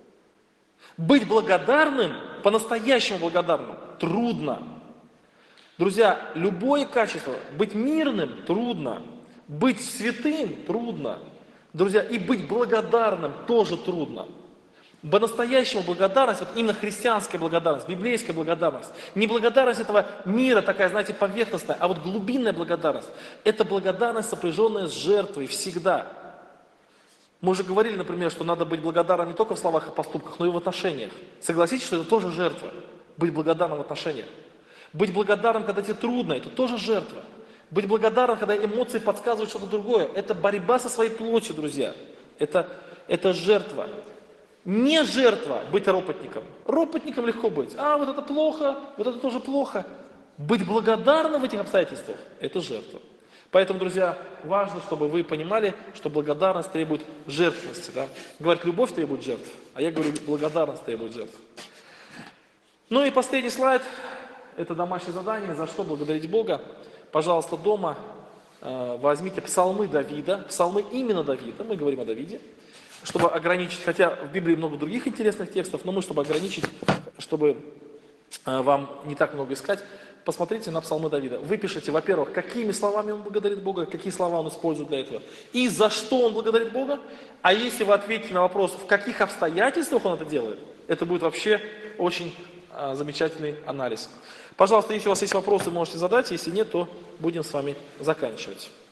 Быть благодарным, по-настоящему благодарным, трудно. Друзья, любое качество, быть мирным трудно. Быть святым трудно. Друзья, и быть благодарным тоже трудно. По-настоящему благодарность, вот именно христианская благодарность, библейская благодарность, не благодарность этого мира такая, знаете, поверхностная, а вот глубинная благодарность. Это благодарность, сопряженная с жертвой всегда. Мы уже говорили, например, что надо быть благодарным не только в словах и поступках, но и в отношениях. Согласитесь, что это тоже жертва, быть благодарным в отношениях. Быть благодарным, когда тебе трудно, это тоже жертва. Быть благодарным, когда эмоции подсказывают что-то другое, это борьба со своей плотью, друзья. Это жертва. Не жертва быть ропотником. Ропотником легко быть. А, вот это плохо, вот это тоже плохо. Быть благодарным в этих обстоятельствах – это жертва. Поэтому, друзья, важно, чтобы вы понимали, что благодарность требует жертвенности. Да? Говорят, любовь требует жертв, а я говорю, благодарность требует жертв. Ну и последний слайд – это домашнее задание, за что благодарить Бога. Пожалуйста, дома возьмите псалмы Давида, псалмы именно Давида, мы говорим о Давиде, чтобы ограничить, хотя в Библии много других интересных текстов, но мы, чтобы ограничить, чтобы вам не так много искать, посмотрите на псалмы Давида. Вы пишите, во-первых, какими словами он благодарит Бога, какие слова он использует для этого, и за что он благодарит Бога. А если вы ответите на вопрос, в каких обстоятельствах он это делает, это будет вообще очень замечательный анализ. Пожалуйста, если у вас есть вопросы, можете задать, если нет, то будем с вами заканчивать.